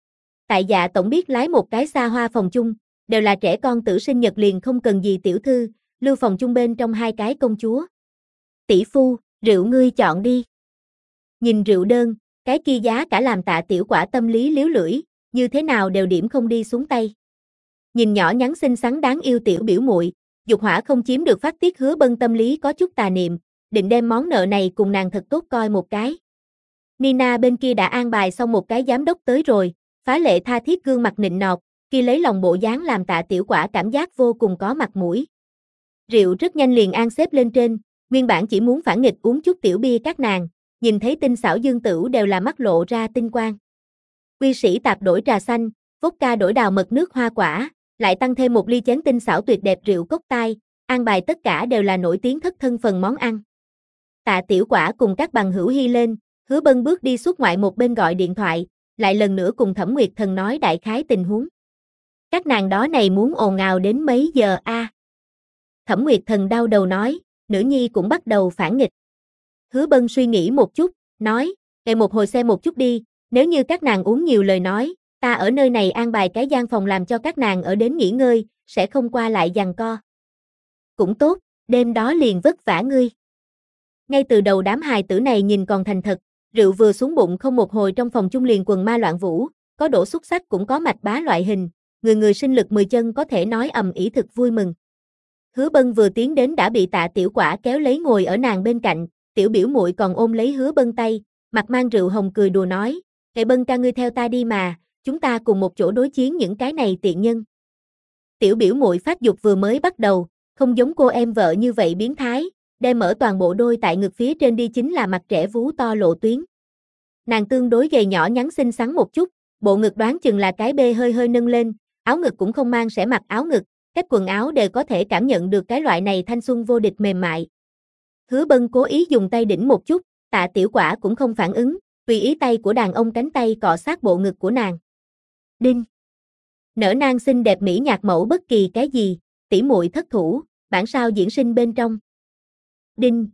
Tại Dạ tổng biết lái một cái xa hoa phòng chung, đều là trẻ con tử sinh nhật liền không cần gì tiểu thư, lưu phòng chung bên trong 2 cái công chúa. Tỷ phu, rượu ngươi chọn đi. Nhìn rượu đơn, cái kia giá cả làm Tạ Tiểu Quả tâm lý liếu lưỡi, như thế nào đều điểm không đi xuống tay. Nhìn nhỏ nhắn xinh xắn đáng yêu tiểu biểu muội, dục hỏa không chiếm được phát tiết. Hứa Bân tâm lý có chút tà niệm, định đem món nợ này cùng nàng thật tốt coi một cái. Nina bên kia đã an bài xong một cái giám đốc tới rồi, phá lệ tha thiết gương mặt nịnh nọt, kia lấy lòng bộ dáng làm Tạ Tiểu Quả cảm giác vô cùng có mặt mũi. Rượu rất nhanh liền an xếp lên trên, nguyên bản chỉ muốn phản nghịch uống chút tiểu bia các nàng, nhìn thấy tinh xảo dương tửu đều là mắt lộ ra tinh quang. Quy sĩ tạp đổi trà xanh, vodka đổi đào mật nước hoa quả, lại tăng thêm một ly chén tinh xảo tuyệt đẹp rượu cốc tai, an bài tất cả đều là nổi tiếng thất thân phần món ăn. Tạ Tiểu Quả cùng các bằng hữu hi lên, Hứa Bân bước đi xuất ngoại một bên gọi điện thoại, lại lần nữa cùng Thẩm Nguyệt Thần nói đại khái tình huống. Các nàng đó này muốn ồn ào đến mấy giờ a? Thẩm Nguyệt Thần đau đầu nói, nữ nhi cũng bắt đầu phản nghịch. Hứa Bân suy nghĩ một chút, nói, "Để một hồi xem một chút đi, nếu như các nàng uống nhiều lời nói, ta ở nơi này an bài cái gian phòng làm cho các nàng ở đến nghỉ ngơi, sẽ không qua lại giằng co." Cũng tốt, đêm đó liền vất vả ngươi. Ngay từ đầu đám hài tử này nhìn còn thành thật, rượu vừa xuống bụng không một hồi trong phòng chung liền quần ma loạn vũ, có đổ xúc xắc cũng có mạch bá loại hình, người người sinh lực 10 chân có thể nói ầm ĩ thực vui mừng. Hứa Bân vừa tiến đến đã bị Tạ Tiểu Quả kéo lấy ngồi ở nàng bên cạnh, tiểu biểu muội còn ôm lấy Hứa Bân tay, mặt mang rượu hồng cười đùa nói, "Kệ Bân ca ngươi theo ta đi mà, chúng ta cùng một chỗ đối chiến những cái này tiện nhân." Tiểu biểu muội phát dục vừa mới bắt đầu, không giống cô em vợ như vậy biến thái, đem mở toàn bộ đôi tại ngực phía trên đi chính là mặt trẻ vú to lộ tuyến. Nàng tương đối gầy nhỏ nhắn xinh xắn một chút, bộ ngực đoán chừng là cái bê hơi hơi nâng lên, áo ngực cũng không mang sẽ mặc áo ngực, cách quần áo đều có thể cảm nhận được cái loại này thanh xuân vô địch mềm mại. Hứa Bân cố ý dùng tay đỉnh một chút, Tạ Tiểu Quả cũng không phản ứng, tùy ý tay của đàn ông cánh tay cọ sát bộ ngực của nàng. Đinh. Nở nang xinh đẹp mỹ nhạc mẫu bất kỳ cái gì, tỷ muội thất thủ, bản sao diễn sinh bên trong. Đinh.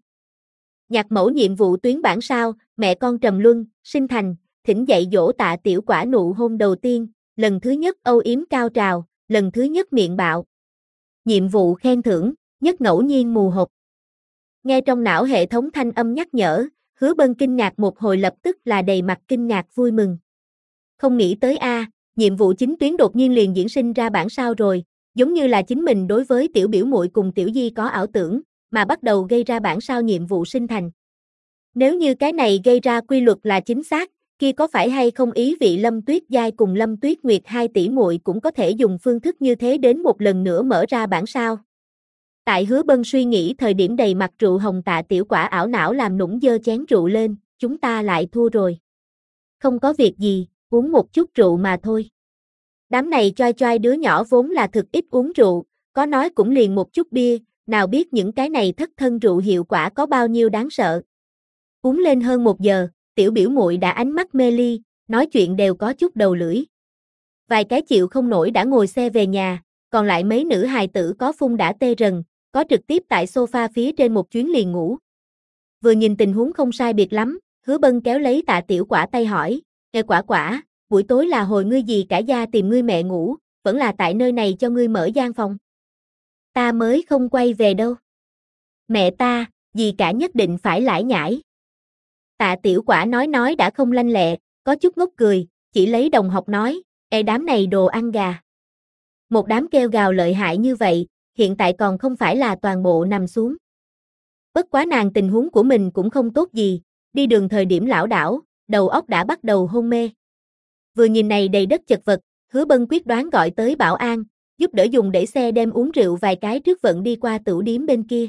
Nhạc mẫu nhiệm vụ tuyến bản sao, mẹ con trầm luân, sinh thành, thỉnh dạy dỗ Tạ Tiểu Quả nụ hôn đầu tiên, lần thứ nhất âu yếm cao trào, lần thứ nhất miệng bạo. Nhiệm vụ khen thưởng, nhất ngẫu nhiên mù hộp. Nghe trong não hệ thống thanh âm nhắc nhở, Hứa Bân kinh ngạc một hồi lập tức là đầy mặt kinh ngạc vui mừng. Không nghĩ tới nhiệm vụ chính tuyến đột nhiên liền diễn sinh ra bản sao rồi, giống như là chính mình đối với tiểu biểu muội cùng tiểu di có ảo tưởng, mà bắt đầu gây ra bản sao nhiệm vụ sinh thành. Nếu như cái này gây ra quy luật là chính xác, kia có phải hay không ý vị Lâm Tuyết Giai cùng Lâm Tuyết Nguyệt 2 tỷ muội cũng có thể dùng phương thức như thế đến một lần nữa mở ra bản sao? Tại Hứa Bân suy nghĩ thời điểm đầy mặt rượu hồng, Tạ Tiểu Quả ảo não làm nũng dơ chén rượu lên, chúng ta lại thua rồi. Không có việc gì, uống một chút rượu mà thôi. Đám này choai choai đứa nhỏ vốn là thực ít uống rượu, có nói cũng liền một chút bia, nào biết những cái này thất thân rượu hiệu quả có bao nhiêu đáng sợ. Uống lên hơn 1 giờ, tiểu biểu muội đã ánh mắt mê ly, nói chuyện đều có chút đầu lưỡi. Vài cái chịu không nổi đã ngồi xe về nhà, còn lại mấy nữ hài tử có phun đã tê rần, có trực tiếp tại sofa phía trên một chuyến liền ngủ. Vừa nhìn tình huống không sai biệt lắm, Hứa Bân kéo lấy Tạ Tiểu Quả tay hỏi, "Ê Quả Quả, buổi tối là hồi ngươi dì cả gia tìm ngươi mẹ ngủ, vẫn là tại nơi này cho ngươi mở gian phòng. Ta mới không quay về đâu. Mẹ ta, dì cả nhất định phải lải nhải. Tạ Tiểu Quả nói đã không lanh lẹ, có chút ngốc cười, chỉ lấy đồng học nói, ê đám này đồ ăn gà. Một đám kêu gào lợi hại như vậy, hiện tại còn không phải là toàn bộ nằm xuống. Bất quá nàng tình huống của mình cũng không tốt gì, đi đường thời điểm lảo đảo, đầu óc đã bắt đầu hôn mê. Vừa nhìn này đầy đất chật vật, Hứa Bân quyết đoán gọi tới bảo an, giúp đỡ dùng đẩy xe đem uống rượu vài cái trước vận đi qua tửu điếm bên kia.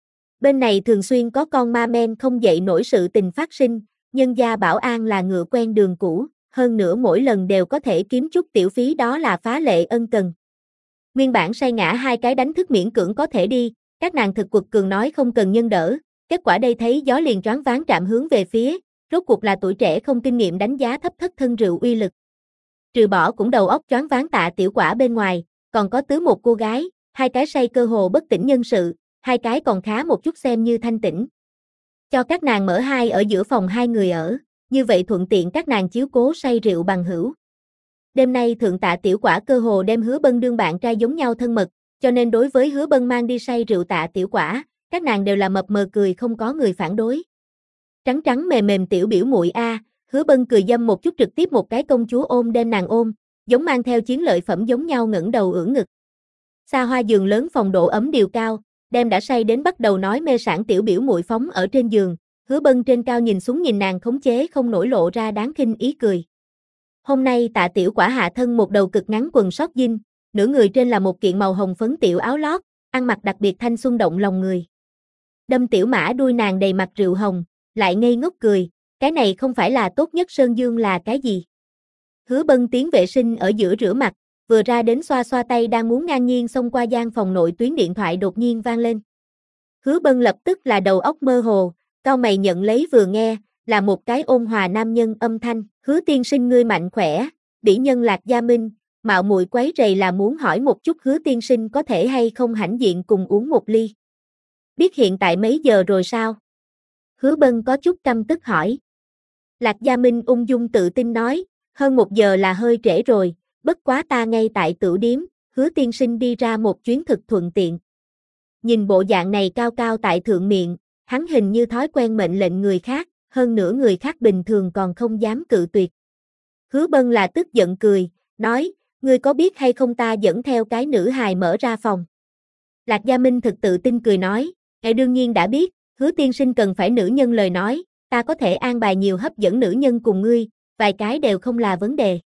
Bên này thường xuyên có con ma men không dậy nổi sự tình phát sinh, nhân gia bảo an là ngựa quen đường cũ, hơn nữa mỗi lần đều có thể kiếm chút tiểu phí đó là phá lệ ân cần. Nguyên bản say ngã hai cái đánh thức miễn cưỡng có thể đi, các nàng thực quật cường nói không cần nhân đỡ, kết quả đây thấy gió liền choáng váng trạm hướng về phía, rốt cuộc là tuổi trẻ không kinh nghiệm đánh giá thấp thất thân rượu uy lực. Trừ bỏ cũng đầu óc choáng váng Tạ Tiểu Quả bên ngoài, còn có tứ một cô gái, hai cái say cơ hồ bất tỉnh nhân sự, hai cái còn khá một chút xem như thanh tỉnh. Cho các nàng mở hai ở giữa phòng hai người ở, như vậy thuận tiện các nàng chiếu cố say rượu bằng hữu. Đêm nay thượng Tạ Tiểu Quả cơ hồ đem Hứa Bân đương bạn trai giống nhau thân mật, cho nên đối với Hứa Bân mang đi say rượu Tạ Tiểu Quả, các nàng đều là mập mờ cười không có người phản đối. Trắng trắng mềm mềm tiểu biểu muội a, Hứa Bân cười dâm một chút trực tiếp một cái công chúa ôm đem nàng ôm, giống mang theo chiến lợi phẩm giống nhau ngẩng đầu ưỡn ngực. Xa hoa giường lớn phòng độ ấm điều cao, đem đã say đến bắt đầu nói mê sảng tiểu biểu muội phóng ở trên giường, Hứa Bân trên cao nhìn xuống nhìn nàng khống chế không nổi lộ ra đáng khinh ý cười. Hôm nay Tạ Tiểu Quả hạ thân một đầu cực ngắn quần sót jean, nửa người trên là một kiện màu hồng phấn tiểu áo lót, ăn mặc đặc biệt thanh xuân động lòng người. Đâm tiểu mã đuôi nàng đầy mặt rượu hồng, lại ngây ngốc cười, cái này không phải là tốt nhất Sơn Dương là cái gì? Hứa Bân tiến vệ sinh ở giữa rửa mặt, vừa ra đến xoa xoa tay đang muốn ngang nhiên xông qua gian phòng nội tuyến điện thoại đột nhiên vang lên. Hứa Bân lập tức là đầu óc mơ hồ, cau mày nhận lấy vừa nghe, là một cái ôn hòa nam nhân âm thanh, Hứa tiên sinh ngươi mạnh khỏe, bỉ nhân Lạc Gia Minh, mạo muội quấy rầy là muốn hỏi một chút Hứa tiên sinh có thể hay không hãnh diện cùng uống một ly. Biết hiện tại mấy giờ rồi sao? Hứa Bân có chút căm tức hỏi. Lạc Gia Minh ung dung tự tin nói, hơn 1 giờ là hơi trễ rồi, bất quá ta ngay tại tửu điếm, Hứa tiên sinh đi ra một chuyến thực thuận tiện. Nhìn bộ dạng này cao cao tại thượng miệng, hắn hình như thói quen mệnh lệnh người khác, hơn nữa người khác bình thường còn không dám cự tuyệt. Hứa Bân là tức giận cười, nói, ngươi có biết hay không ta dẫn theo cái nữ hài mở ra phòng. Lạc Gia Minh thực tự tin cười nói, đương nhiên đã biết, Hứa tiên sinh cần phải nữ nhân lời nói, ta có thể an bài nhiều hấp dẫn nữ nhân cùng ngươi, vài cái đều không là vấn đề.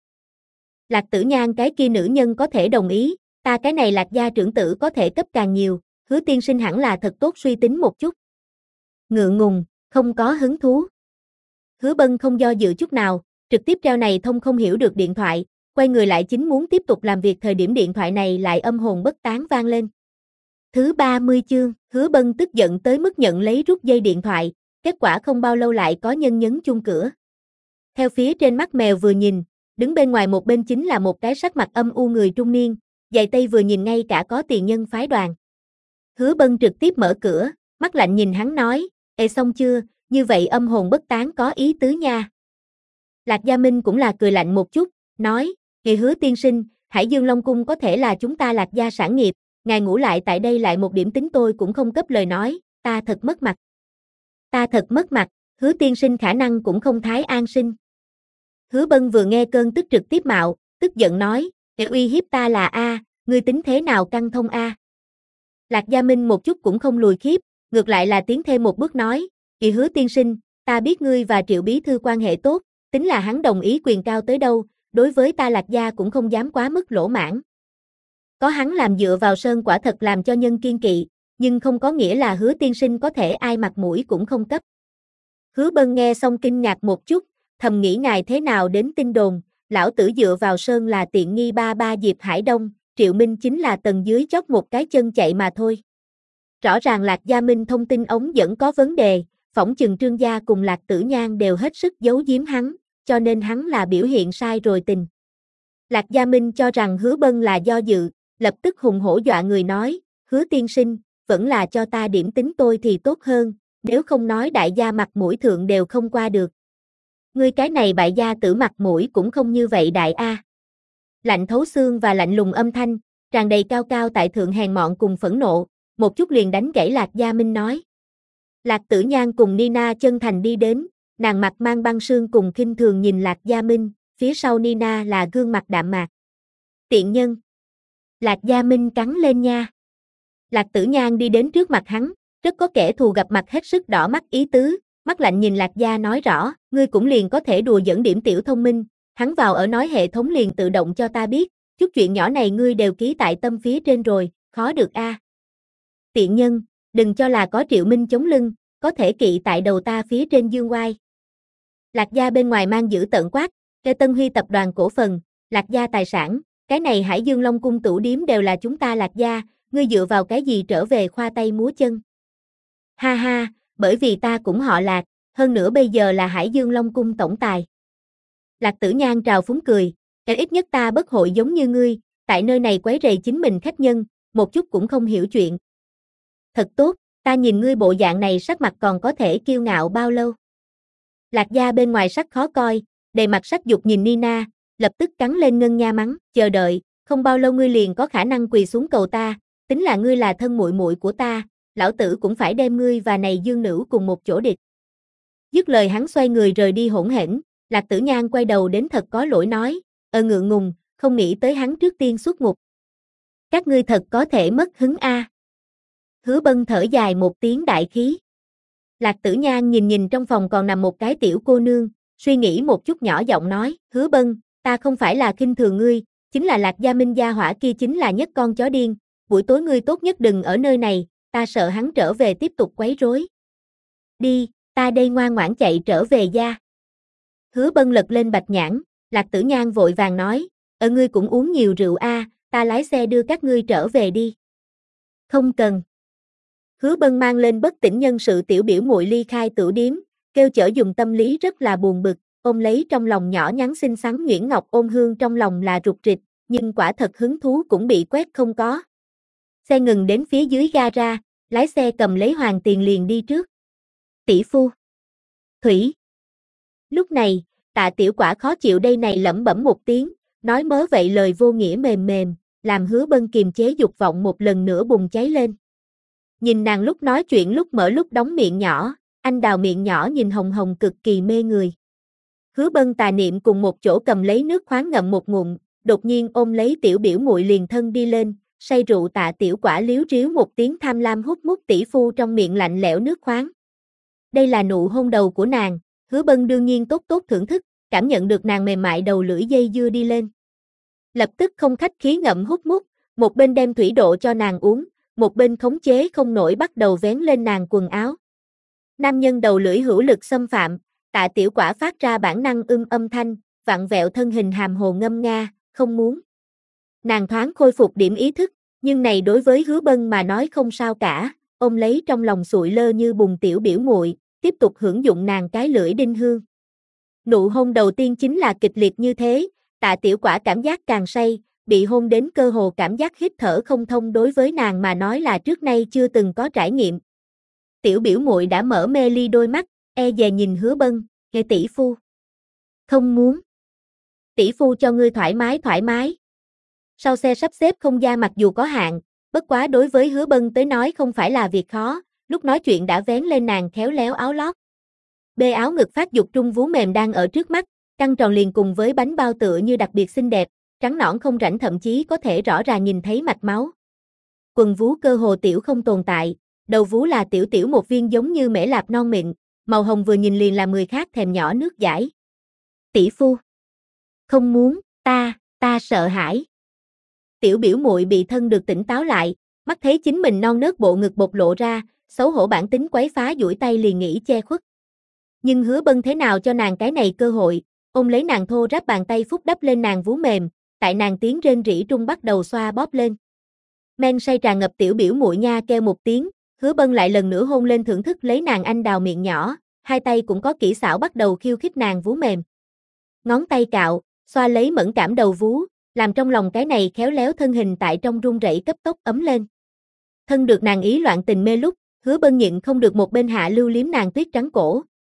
Lạc Tử Nhan cái kia nữ nhân có thể đồng ý, ta cái này Lạc gia trưởng tử có thể cấp càng nhiều, Hứa tiên sinh hẳn là thật tốt suy tính một chút. Ngượng ngùng, không có hứng thú. Hứa Bân không do dự chút nào, trực tiếp treo này thông không hiểu được điện thoại, quay người lại chính muốn tiếp tục làm việc thời điểm điện thoại này lại âm hồn bất tán vang lên. Thứ 30 chương, Hứa Bân tức giận tới mức nhận lấy rút dây điện thoại, kết quả không bao lâu lại có nhân nhấn chuông cửa. Theo phía trên mắt mèo vừa nhìn, đứng bên ngoài một bên chính là một cái sắc mặt âm u người trung niên, giày tây vừa nhìn ngay cả có tiền nhân phái đoàn. Hứa Bân trực tiếp mở cửa, mắt lạnh nhìn hắn nói, ê xong chưa, như vậy âm hồn bất tán có ý tứ nha. Lạc Gia Minh cũng là cười lạnh một chút, nói, Hứa tiên sinh, Hải Dương Long Cung có thể là chúng ta Lạc gia sản nghiệp, ngài ngủ lại tại đây lại một điểm tính tôi cũng không cấp lời nói, ta thật mất mặt. Ta thật mất mặt, Hứa tiên sinh khả năng cũng không thái an sinh. Hứa Bân vừa nghe cơn tức trực tiếp mạo, tức giận nói, uy hiếp ta là A, ngươi tính thế nào căng thông A. Lạc Gia Minh một chút cũng không lùi khiếp, ngược lại là tiến thêm một bước nói, Hứa tiên sinh, ta biết ngươi và Triệu Bí Thư quan hệ tốt, tính là hắn đồng ý quyền cao tới đâu, đối với ta Lạc gia cũng không dám quá mức lỗ mãn. Có hắn làm dựa vào sơn quả thật làm cho nhân kiên kỵ, nhưng không có nghĩa là Hứa tiên sinh có thể ai mặt mũi cũng không cấp. Hứa Bân nghe xong kinh ngạc một chút, thầm nghĩ ngài thế nào đến tin đồn, lão tử dựa vào sơn là tiện nghi ba ba Diệp Hải Đông, Triệu Minh chính là tầng dưới chót một cái chân chạy mà thôi. Rõ ràng Lạc Gia Minh thông tin ống dẫn có vấn đề, phỏng chừng Trương gia cùng Lạc Tử Nhan đều hết sức giấu giếm hắn, cho nên hắn là biểu hiện sai rồi tình. Lạc Gia Minh cho rằng Hứa Bân là do dự, lập tức hùng hổ dọa người nói, Hứa tiên sinh, vẫn là cho ta điểm tính tôi thì tốt hơn, nếu không nói đại gia mặt mũi thượng đều không qua được. Ngươi cái này bại gia tử mặt mũi cũng không như vậy đại a. Lạnh thấu xương và lạnh lùng âm thanh, tràn đầy cao cao tại thượng hèn mọn cùng phẫn nộ, một chút liền đánh gãy Lạc Gia Minh nói. Lạc Tử Nhan cùng Nina chân thành đi đến, nàng mặt mang băng sương cùng khinh thường nhìn Lạc Gia Minh, phía sau Nina là gương mặt đạm mạc. Tiện nhân. Lạc Gia Minh cắn lên nha. Lạc Tử Nhan đi đến trước mặt hắn, rất có kẻ thù gặp mặt hết sức đỏ mắt ý tứ, mắt lạnh nhìn Lạc Gia nói rõ, ngươi cũng liền có thể đùa giỡn điểm tiểu thông minh, hắn vào ở nói hệ thống liền tự động cho ta biết, chút chuyện nhỏ này ngươi đều ký tại tâm phía trên rồi, khó được a. Tiện nhân, đừng cho là có Triệu Minh chống lưng, có thể kỵ tại đầu ta phía trên dương oai. Lạc Gia bên ngoài mang giữ tợn quát, kêu Tân Huy tập đoàn cổ phần, Lạc Gia tài sản, cái này Hải Dương Long cung tửu điếm đều là chúng ta Lạc Gia, ngươi dựa vào cái gì trở về khoa tay múa chân. Ha ha, bởi vì ta cũng họ Lạc, hơn nữa bây giờ là Hải Dương Long cung tổng tài. Lạc Tử Nhan trào phúng cười, cái ít nhất ta bất hội giống như ngươi, tại nơi này quấy rầy chính mình khách nhân, một chút cũng không hiểu chuyện. Thật tốt, ta nhìn ngươi bộ dạng này sắc mặt còn có thể kiêu ngạo bao lâu. Lạc Gia bên ngoài sắc khó coi, đầy mặt sắc dục nhìn Nina, lập tức cắn lên ngân nha mắng, chờ đợi, không bao lâu ngươi liền có khả năng quỳ xuống cầu ta, tính là ngươi là thân muội muội của ta, lão tử cũng phải đem ngươi và này Dương Nữ cùng một chỗ địch. Dứt lời hắn xoay người rời đi hỗn hển, Lạc Tử Nhan quay đầu đến thật có lỗi nói, ngượng ngùng, không nghĩ tới hắn trước tiên xuất ngục. Các ngươi thật có thể mất hứng a. Hứa Bân thở dài một tiếng đại khí. Lạc Tử Nhan nhìn nhìn trong phòng còn nằm một cái tiểu cô nương, suy nghĩ một chút nhỏ giọng nói, Hứa Bân, ta không phải là khinh thường ngươi, chính là Lạc Gia Minh gia hỏa kia chính là nhất con chó điên, buổi tối ngươi tốt nhất đừng ở nơi này, ta sợ hắn trở về tiếp tục quấy rối. Đi, ta đây ngoan ngoãn chạy trở về gia. Hứa Bân lật lên bạch nhãn, Lạc Tử Nhan vội vàng nói, ngươi cũng uống nhiều rượu a, ta lái xe đưa các ngươi trở về đi. Không cần. Hứa Bân mang lên bất tỉnh nhân sự tiểu biểu muội ly khai tửu điếm, kêu chở dùng tâm lý rất là buồn bực, ôm lấy trong lòng nhỏ nhắn xinh xắn Nguyễn Ngọc ôn hương trong lòng là rụt rịch, nhưng quả thật hứng thú cũng bị quét không có. Xe ngừng đến phía dưới gara, lái xe cầm lấy hoàng tiền liền đi trước. Tỷ phu. Thủy. Lúc này, Tạ Tiểu Quả khó chịu đây này lẩm bẩm một tiếng, nói mớ vậy lời vô nghĩa mềm mềm, làm Hứa Bân kiềm chế dục vọng một lần nữa bùng cháy lên. Nhìn nàng lúc nói chuyện lúc mở lúc đóng miệng nhỏ, anh đào miệng nhỏ nhìn hồng hồng cực kỳ mê người. Hứa Bân tà niệm cùng một chỗ cầm lấy nước khoáng ngậm một ngụm, đột nhiên ôm lấy tiểu biểu muội liền thân đi lên, say rượu Tạ Tiểu Quả liếu riếu một tiếng tham lam hút mút tỷ phu trong miệng lạnh lẽo nước khoáng. Đây là nụ hôn đầu của nàng, Hứa Bân đương nhiên tốt tốt thưởng thức, cảm nhận được nàng mềm mại đầu lưỡi dây dưa đi lên. Lập tức không khách khí ngậm hút mút, một bên đem thủy độ cho nàng uống, một bên khống chế không nổi bắt đầu vén lên nàng quần áo. Nam nhân đầu lưỡi hữu lực xâm phạm, Tạ Tiểu Quả phát ra bản năng âm thanh, vặn vẹo thân hình hàm hồ ngâm nga, không muốn. Nàng thoáng khôi phục điểm ý thức, nhưng này đối với Hứa Bân mà nói không sao cả, ôm lấy trong lòng sụi lơ như bùn tiểu biểu muội, tiếp tục hưởng dụng nàng cái lưỡi đinh hương. Nụ hôn đầu tiên chính là kịch liệt như thế, Tạ Tiểu Quả cảm giác càng say, bị hôn đến cơ hồ cảm giác hít thở không thông đối với nàng mà nói là trước nay chưa từng có trải nghiệm. Tiểu biểu muội đã mở mê ly đôi mắt, dè nhìn Hứa Bân, nghe tỷ phu. Không muốn. Tỷ phu cho ngươi thoải mái. Sau xe sắp xếp không gian mặc dù có hạn, bất quá đối với Hứa Bân tới nói không phải là việc khó, lúc nói chuyện đã vén lên nàng khéo léo áo lót. Bê áo ngực phát dục trung vú mềm đang ở trước mắt, căng tròn liền cùng với bánh bao tựa như đặc biệt xinh đẹp, trắng nõn không rãnh thậm chí có thể rõ ràng nhìn thấy mạch máu. Quần vú cơ hồ tiểu không tồn tại, đầu vú là tiểu tiểu một viên giống như mễ lạp non mịn, màu hồng vừa nhìn liền làm người khác thèm nhỏ nước dãi. Tỷ phu. Không muốn, ta sợ hãi. Tiểu biểu muội bị thân được tỉnh táo lại, mắt thấy chính mình non nớt bộ ngực bộc lộ ra, xấu hổ bản tính quấy phá duỗi tay liền nghĩ che khuất. Nhưng Hứa Bân thế nào cho nàng cái này cơ hội, ôm lấy nàng thô ráp bàn tay phúc đắp lên nàng vú mềm, tại nàng tiếng rên rỉ trung bắt đầu xoa bóp lên. Men say tràn ngập tiểu biểu muội nha kêu một tiếng, Hứa Bân lại lần nữa hôn lên thưởng thức lấy nàng anh đào miệng nhỏ, hai tay cũng có kỹ xảo bắt đầu khiêu khích nàng vú mềm. Ngón tay cạo, xoa lấy mẫn cảm đầu vú, làm trong lòng cái này khéo léo thân hình tại trong run rẩy cấp tốc ấm lên. Thân được nàng ý loạn tình mê lúc, Hứa Bân nhịn không được một bên hạ lưu liếm nàng tuyết trắng cổ,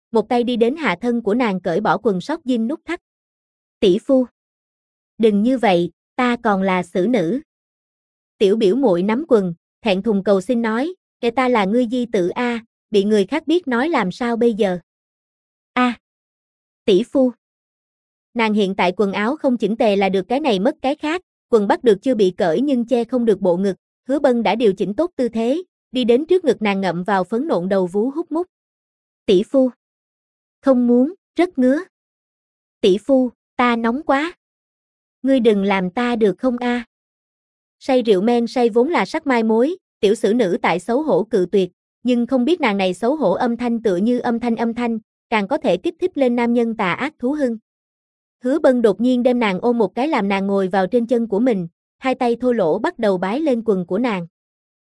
một tay đi đến hạ thân của nàng cởi bỏ quần sóc jean nút thắt. Tỷ phu, đừng như vậy, ta còn là xử nữ. Tiểu biểu muội nắm quần, thẹn thùng cầu xin nói, kể ta là ngươi di tử a, bị người khác biết nói làm sao bây giờ? A, tỷ phu. Nàng hiện tại quần áo không chỉnh tề là được cái này mất cái khác, quần bắt được chưa bị cởi nhưng che không được bộ ngực, Hứa Bân đã điều chỉnh tốt tư thế, đi đến trước ngực nàng ngậm vào phấn nộn đầu vú hút mút. Tỷ phu. Không muốn, rất ngứa. Tỷ phu, ta nóng quá. Ngươi đừng làm ta được không a? Say rượu men say vốn là sắc mai mối, tiểu xử nữ tại xấu hổ cự tuyệt, nhưng không biết nàng này xấu hổ âm thanh tựa như âm thanh, càng có thể kích thích lên nam nhân tà ác thú hưng. Hứa Bân đột nhiên đem nàng ôm một cái làm nàng ngồi vào trên chân của mình, hai tay thô lỗ bắt đầu bái lên quần của nàng.